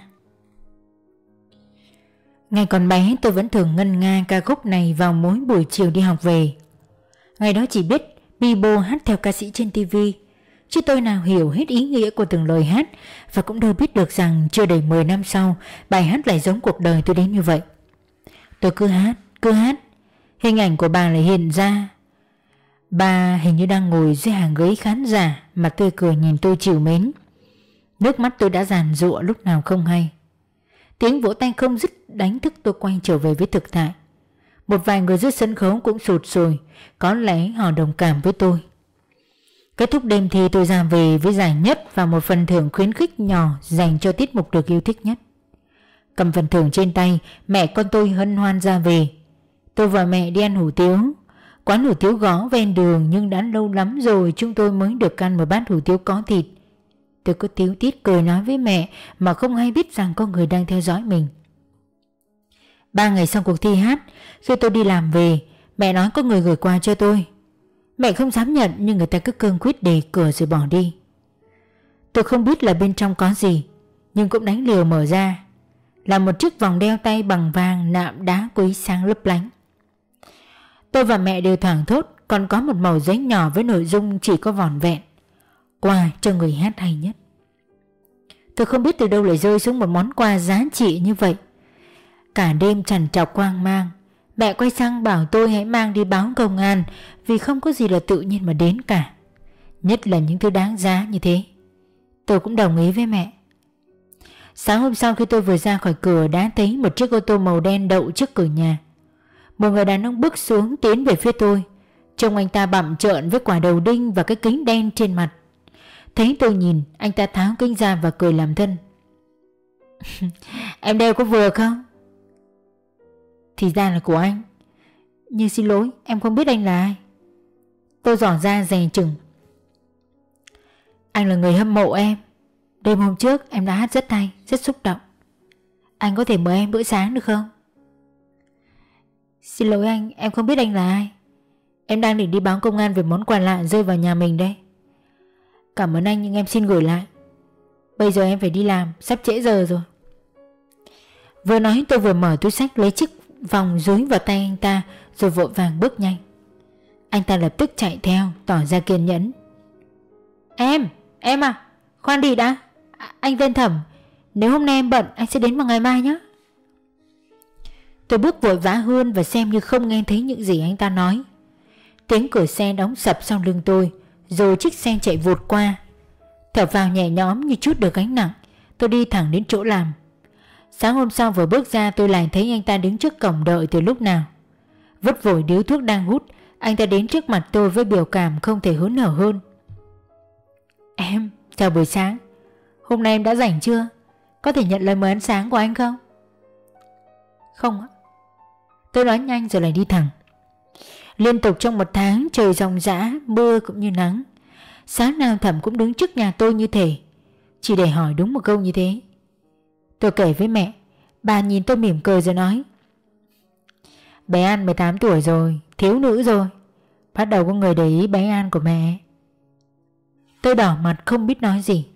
Ngày còn bé tôi vẫn thường ngân nga ca khúc này vào mỗi buổi chiều đi học về. Ngày đó chỉ biết Bibo hát theo ca sĩ trên tivi, chứ tôi nào hiểu hết ý nghĩa của từng lời hát, và cũng đâu biết được rằng chưa đầy mười năm sau bài hát lại giống cuộc đời tôi đến như vậy. Tôi cứ hát, cứ hát, hình ảnh của bà lại hiện ra. Bà hình như đang ngồi dưới hàng ghế khán giả mà tươi cười nhìn tôi trìu mến. Nước mắt tôi đã giàn giụa lúc nào không hay. Tiếng vỗ tay không dứt đánh thức tôi quay trở về với thực tại. Một vài người dưới sân khấu cũng sụt sùi, có lẽ họ đồng cảm với tôi. Kết thúc đêm thi tôi ra về với giải nhất và một phần thưởng khuyến khích nhỏ dành cho tiết mục được yêu thích nhất. Cầm phần thưởng trên tay, mẹ con tôi hân hoan ra về. Tôi và mẹ đi ăn hủ tiếu. Quán hủ tiếu gõ ven đường, nhưng đã lâu lắm rồi chúng tôi mới được ăn một bát hủ tiếu có thịt. Tôi có tíu tít cười nói với mẹ mà không hay biết rằng có người đang theo dõi mình. Ba ngày sau cuộc thi hát, khi tôi đi làm về, mẹ nói có người gửi quà cho tôi. Mẹ không dám nhận nhưng người ta cứ cương quyết đề cửa rồi bỏ đi. Tôi không biết là bên trong có gì, nhưng cũng đánh liều mở ra. Là một chiếc vòng đeo tay bằng vàng nạm đá quý sáng lấp lánh. Tôi và mẹ đều thoảng thốt, còn có một mẩu giấy nhỏ với nội dung chỉ có vỏn vẹn: quà cho người hát hay nhất. Tôi không biết từ đâu lại rơi xuống một món quà giá trị như vậy. Cả đêm trằn trọc hoang mang, mẹ quay sang bảo tôi hãy mang đi báo công an, vì không có gì là tự nhiên mà đến cả, nhất là những thứ đáng giá như thế. Tôi cũng đồng ý với mẹ. Sáng hôm sau khi tôi vừa ra khỏi cửa đã thấy một chiếc ô tô màu đen đậu trước cửa nhà. Một người đàn ông bước xuống tiến về phía tôi. Trông anh ta bặm trợn với quả đầu đinh và cái kính đen trên mặt. Thấy tôi nhìn, anh ta tháo kính ra và cười làm thân. Em đeo có vừa không? Thì ra là của anh. Nhưng xin lỗi, em không biết anh là ai. Tôi dò ra dè chừng. Anh là người hâm mộ em. Đêm hôm trước em đã hát rất hay, rất xúc động. Anh có thể mời em bữa sáng được không? Xin lỗi anh, em không biết anh là ai. Em đang định đi báo công an về món quà lạ rơi vào nhà mình đây. Cảm ơn anh nhưng em xin gửi lại. Bây giờ em phải đi làm, sắp trễ giờ rồi. Vừa nói tôi vừa mở túi xách lấy chiếc vòng dúi vào tay anh ta, rồi vội vàng bước nhanh. Anh ta lập tức chạy theo, tỏ ra kiên nhẫn. Em, em à, khoan đi đã. À, anh tên Thẩm. Nếu hôm nay em bận, anh sẽ đến vào ngày mai nhé. Tôi bước vội vã hơn và xem như không nghe thấy những gì anh ta nói. Tiếng cửa xe đóng sập sau lưng tôi, rồi chiếc xe chạy vụt qua. Thở vào nhẹ nhõm như chút được gánh nặng, tôi đi thẳng đến chỗ làm. Sáng hôm sau vừa bước ra tôi lại thấy anh ta đứng trước cổng đợi từ lúc nào. Vứt vội điếu thuốc đang hút, anh ta đến trước mặt tôi với biểu cảm không thể hớn hở hơn. Em, chào buổi sáng. Hôm nay em đã rảnh chưa? Có thể nhận lời mời ăn sáng của anh không? Không ạ. Tôi nói nhanh rồi lại đi thẳng. Liên tục trong một tháng trời ròng rã, mưa cũng như nắng. Sáng nào Thẩm cũng đứng trước nhà tôi như thế, chỉ để hỏi đúng một câu như thế. Tôi kể với mẹ. Bà nhìn tôi mỉm cười rồi nói: Bé An mười tám tuổi rồi, thiếu nữ rồi. Bắt đầu có người để ý bé An của mẹ. Tôi đỏ mặt không biết nói gì.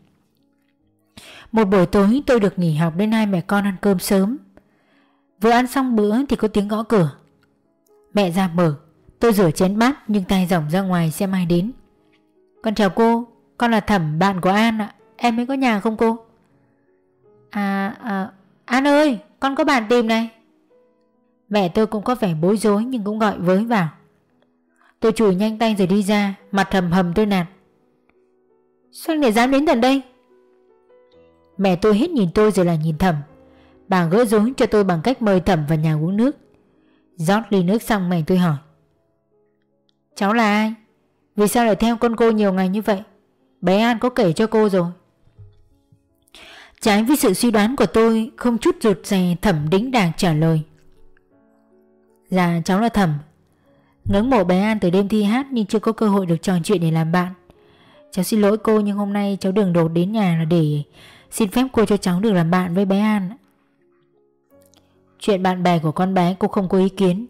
Một buổi tối tôi được nghỉ học nên hai mẹ con ăn cơm sớm. Vừa ăn xong bữa thì có tiếng gõ cửa. Mẹ ra mở. Tôi rửa chén bát nhưng tay rỗng ra ngoài xem ai đến. Con chào cô, con là Thẩm, bạn của An ạ. Em ấy có nhà không cô? À, à An ơi, con có bạn tìm này. Mẹ tôi cũng có vẻ bối rối nhưng cũng gọi với vào. Tôi chùi nhanh tay rồi đi ra, mặt hầm hầm tôi nạt: Sao anh lại dám đến tận đây? Mẹ tôi hết nhìn tôi rồi lại nhìn Thẩm. Bà gỡ rối cho tôi bằng cách mời Thẩm vào nhà uống nước. Rót ly nước xong mẹ tôi hỏi: Cháu là ai? Vì sao lại theo con cô nhiều ngày như vậy? Bé An có kể cho cô rồi. Trái với sự suy đoán của tôi, không chút rụt rè, Thẩm đĩnh đạc trả lời: Dạ cháu là Thẩm. Ngưỡng mộ bé An từ đêm thi hát nhưng chưa có cơ hội được trò chuyện để làm bạn. Cháu xin lỗi cô nhưng hôm nay cháu đường đột đến nhà là để xin phép cô cho cháu được làm bạn với bé An. Chuyện bạn bè của con bé cô không có ý kiến.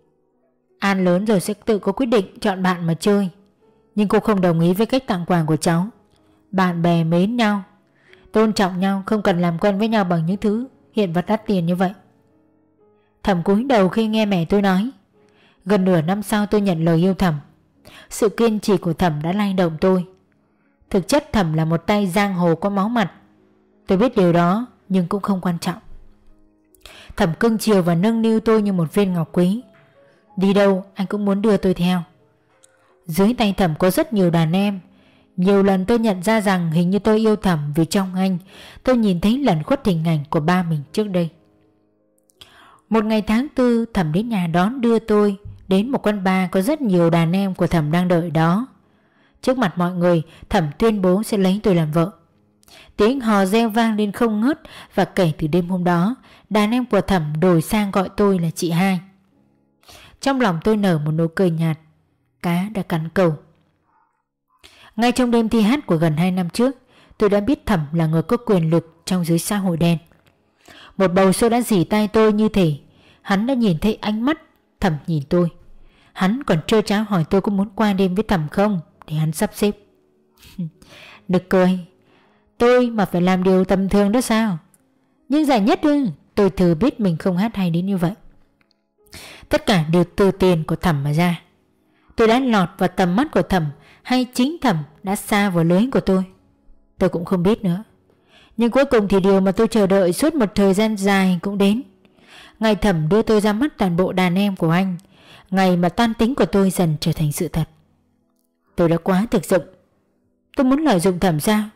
An lớn rồi sẽ tự có quyết định chọn bạn mà chơi. Nhưng cô không đồng ý với cách tặng quà của cháu. Bạn bè mến nhau, tôn trọng nhau, không cần làm quen với nhau bằng những thứ hiện vật đắt tiền như vậy. Thẩm cúi đầu khi nghe mẹ tôi nói. Gần nửa năm sau tôi nhận lời yêu Thẩm. Sự kiên trì của Thẩm đã lay động tôi. Thực chất Thẩm là một tay giang hồ có máu mặt. Tôi biết điều đó nhưng cũng không quan trọng. Thẩm cưng chiều và nâng niu tôi như một viên ngọc quý. Đi đâu anh cũng muốn đưa tôi theo. Dưới tay Thẩm có rất nhiều đàn em. Nhiều lần tôi nhận ra rằng hình như tôi yêu Thẩm vì trong anh tôi nhìn thấy lẩn khuất hình ảnh của ba mình trước đây. Một ngày tháng tư, Thẩm đến nhà đón đưa tôi đến một quán bar có rất nhiều đàn em của Thẩm đang đợi đó. Trước mặt mọi người, Thẩm tuyên bố sẽ lấy tôi làm vợ. Tiếng hò reo vang lên không ngớt và kể từ đêm hôm đó, đàn em của Thẩm đổi sang gọi tôi là chị hai. Trong lòng tôi nở một nụ cười nhạt. Cá đã cắn câu. Ngay trong đêm thi hát của gần hai năm trước, tôi đã biết Thẩm là người có quyền lực trong giới xã hội đen. Một bầu sôi đã dỉ tay tôi như thể hắn đã nhìn thấy ánh mắt Thẩm nhìn tôi. Hắn còn trơ tráo hỏi tôi có muốn qua đêm với Thẩm không để hắn sắp xếp. Nực cười. Tôi mà phải làm điều tầm thường đó sao? Nhưng giải nhất ư? Tôi thừa biết mình không hát hay đến như vậy. Tất cả đều từ tiền của Thẩm mà ra. Tôi đã lọt vào tầm mắt của Thẩm hay chính Thẩm đã xa vào lưới của tôi? Tôi cũng không biết nữa. Nhưng cuối cùng thì điều mà tôi chờ đợi suốt một thời gian dài cũng đến. Ngày Thẩm đưa tôi ra mắt toàn bộ đàn em của anh. Ngày mà toan tính của tôi dần trở thành sự thật. Tôi đã quá thực dụng. Tôi muốn lợi dụng Thẩm sao?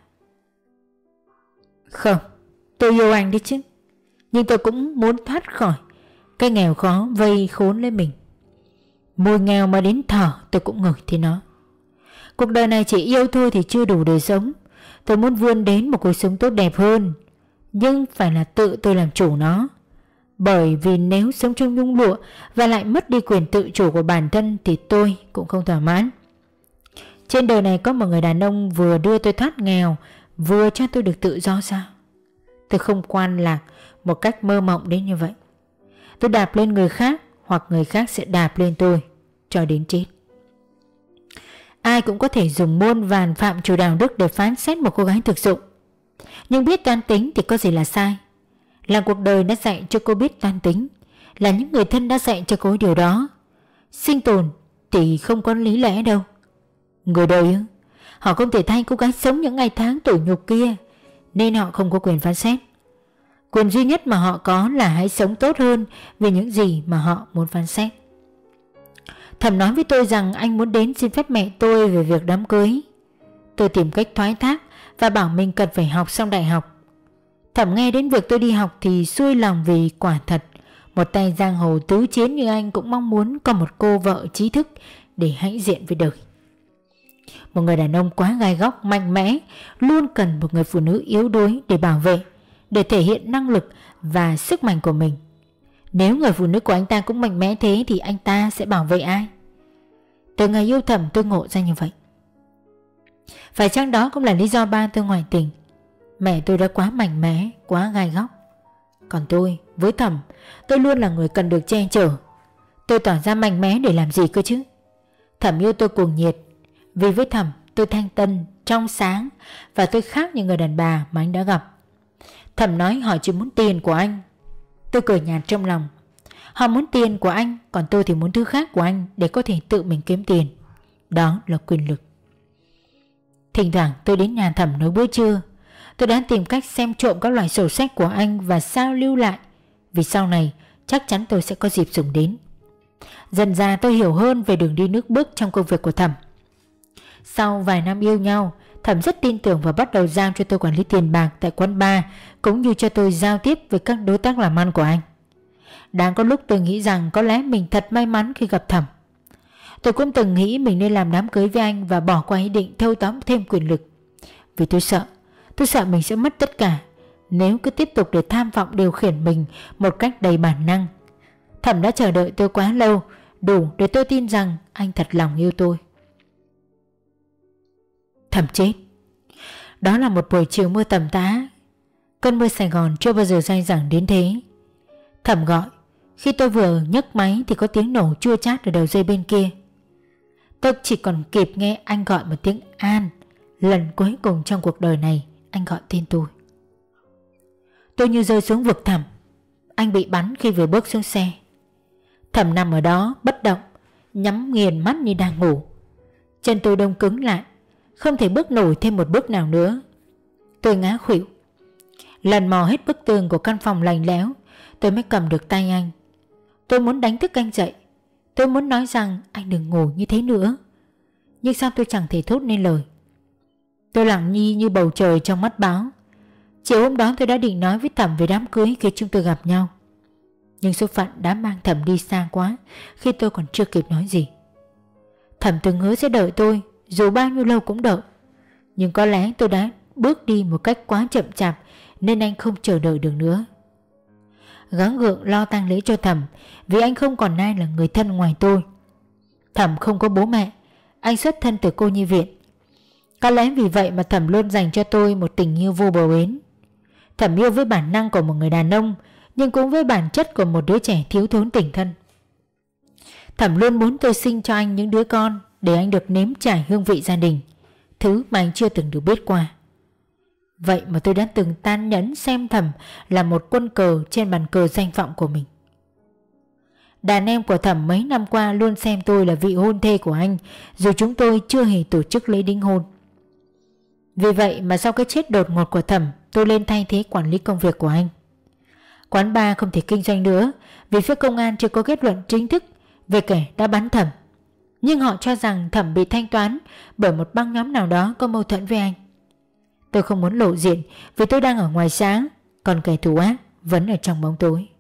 Không, tôi yêu anh đấy chứ. Nhưng tôi cũng muốn thoát khỏi cái nghèo khó vây khốn lấy mình. Mùi nghèo mà đến thở tôi cũng ngửi thấy nó. Cuộc đời này chỉ yêu thôi thì chưa đủ để sống. Tôi muốn vươn đến một cuộc sống tốt đẹp hơn. nhưng phải là tự tôi làm chủ nó. Bởi vì nếu sống trong nhung lụa và lại mất đi quyền tự chủ của bản thân thì tôi cũng không thỏa mãn. Trên đời này có một người đàn ông vừa đưa tôi thoát nghèo, vừa cho tôi được tự do sao? Tôi không quan lạc một cách mơ mộng đến như vậy. Tôi đạp lên người khác hoặc người khác sẽ đạp lên tôi cho đến chết. Ai cũng có thể dùng muôn vàn phạm trù đạo đức để phán xét một cô gái thực dụng. Nhưng biết toan tính thì có gì là sai? Là cuộc đời đã dạy cho cô biết toan tính, là những người thân đã dạy cho cô điều đó. Sinh tồn thì không có lý lẽ đâu. Người đời ư? Họ không thể thay cô gái sống những ngày tháng tủi nhục kia, nên họ không có quyền phán xét. Quyền duy nhất mà họ có là hãy sống tốt hơn về những gì mà họ muốn phán xét. Thẩm nói với tôi rằng anh muốn đến xin phép mẹ tôi về việc đám cưới. Tôi tìm cách thoái thác và bảo mình cần phải học xong đại học. Thẩm nghe đến việc tôi đi học thì xuôi lòng, vì quả thật một tay giang hồ tứ chiến như anh cũng mong muốn có một cô vợ trí thức để hãnh diện với đời. Một người đàn ông quá gai góc, mạnh mẽ luôn cần một người phụ nữ yếu đuối để bảo vệ, để thể hiện năng lực và sức mạnh của mình. Nếu người phụ nữ của anh ta cũng mạnh mẽ thế thì anh ta sẽ bảo vệ ai? Từ ngày yêu Thẩm tôi ngộ ra như vậy. Phải chăng đó cũng là lý do ba tôi ngoại tình? Mẹ tôi đã quá mạnh mẽ, quá gai góc. Còn tôi, với Thẩm, tôi luôn là người cần được che chở. Tôi tỏ ra mạnh mẽ để làm gì cơ chứ? Thẩm yêu tôi cuồng nhiệt, vì với Thẩm tôi thanh tân, trong sáng và tôi khác như người đàn bà mà anh đã gặp. Thẩm nói họ chỉ muốn tiền của anh. Tôi cười nhạt trong lòng. Họ muốn tiền của anh, còn tôi thì muốn thứ khác của anh để có thể tự mình kiếm tiền. Đó là quyền lực. Thỉnh thoảng tôi đến nhà Thẩm nấu bữa trưa. Tôi đã tìm cách xem trộm các loại sổ sách của anh và sao lưu lại, vì sau này chắc chắn tôi sẽ có dịp dùng đến. Dần ra tôi hiểu hơn về đường đi nước bước trong công việc của Thẩm. Sau vài năm yêu nhau, Thẩm rất tin tưởng và bắt đầu giao cho tôi quản lý tiền bạc tại quán bar, cũng như cho tôi giao tiếp với các đối tác làm ăn của anh. Đáng có lúc tôi nghĩ rằng có lẽ mình thật may mắn khi gặp Thẩm. Tôi cũng từng nghĩ mình nên làm đám cưới với anh và bỏ qua ý định thâu tóm thêm quyền lực. Vì tôi sợ, tôi sợ mình sẽ mất tất cả nếu cứ tiếp tục để tham vọng điều khiển mình một cách đầy bản năng. Thẩm đã chờ đợi tôi quá lâu, đủ để tôi tin rằng anh thật lòng yêu tôi. Thẩm chết. Đó là một buổi chiều mưa tầm tã. Cơn mưa Sài Gòn chưa bao giờ dai dẳng đến thế. Thẩm gọi. Khi tôi vừa nhấc máy thì có tiếng nổ chua chát ở đầu dây bên kia. Tôi chỉ còn kịp nghe anh gọi một tiếng An. Lần cuối cùng trong cuộc đời này anh gọi tên tôi. Tôi như rơi xuống vực thẳm. Anh bị bắn khi vừa bước xuống xe. Thẩm nằm ở đó bất động, nhắm nghiền mắt như đang ngủ. Chân tôi đông cứng lại, không thể bước nổi thêm một bước nào nữa. Tôi ngã khuỵu. Lần mò hết bức tường của căn phòng lạnh lẽo, tôi mới cầm được tay anh. Tôi muốn đánh thức anh dậy. Tôi muốn nói rằng anh đừng ngủ như thế nữa. Nhưng sao tôi chẳng thể thốt nên lời. Tôi lặng nhi như bầu trời trong mắt báo. Chiều hôm đó tôi đã định nói với Thẩm về đám cưới khi chúng tôi gặp nhau. Nhưng số phận đã mang Thẩm đi xa quá khi tôi còn chưa kịp nói gì. Thẩm từng hứa sẽ đợi tôi, dù bao nhiêu lâu cũng đợi. Nhưng có lẽ tôi đã bước đi một cách quá chậm chạp nên anh không chờ đợi được nữa. Gắng gượng lo tang lễ cho Thẩm vì anh không còn ai là người thân ngoài tôi. Thẩm không có bố mẹ, anh xuất thân từ cô nhi viện. Có lẽ vì vậy mà Thẩm luôn dành cho tôi một tình yêu vô bờ bến. Thẩm yêu với bản năng của một người đàn ông, nhưng cũng với bản chất của một đứa trẻ thiếu thốn tình thân. Thẩm luôn muốn tôi sinh cho anh những đứa con để anh được nếm trải hương vị gia đình, thứ mà anh chưa từng được biết qua. Vậy mà tôi đã từng tàn nhẫn xem Thẩm là một quân cờ trên bàn cờ danh vọng của mình. Đàn em của Thẩm mấy năm qua luôn xem tôi là vị hôn thê của anh, dù chúng tôi chưa hề tổ chức lễ đính hôn. Vì vậy mà sau cái chết đột ngột của Thẩm, tôi lên thay thế quản lý công việc của anh. Quán bar không thể kinh doanh nữa vì phía công an chưa có kết luận chính thức về kẻ đã bắn Thẩm. Nhưng họ cho rằng Thẩm bị thanh toán bởi một băng nhóm nào đó có mâu thuẫn với anh. Tôi không muốn lộ diện vì tôi đang ở ngoài sáng, còn kẻ thù ác vẫn ở trong bóng tối.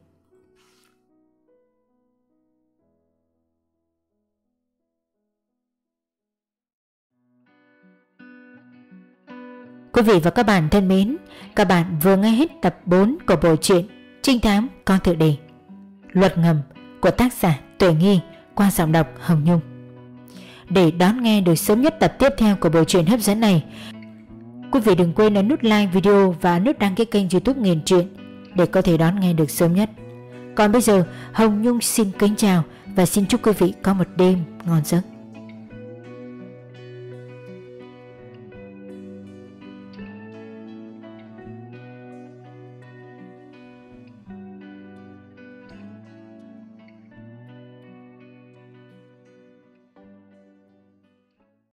Quý vị và các bạn thân mến, các bạn vừa nghe hết tập bốn của bộ truyện trinh thám có tựa đề Luật Ngầm của tác giả Tuệ Nghi qua giọng đọc Hồng Nhung. Để đón nghe được sớm nhất tập tiếp theo của bộ truyện hấp dẫn này, quý vị đừng quên ấn nút like video và nút đăng ký kênh YouTube Nghiền Truyện để có thể đón nghe được sớm nhất. Còn bây giờ, Hồng Nhung xin kính chào và xin chúc quý vị có một đêm ngon giấc.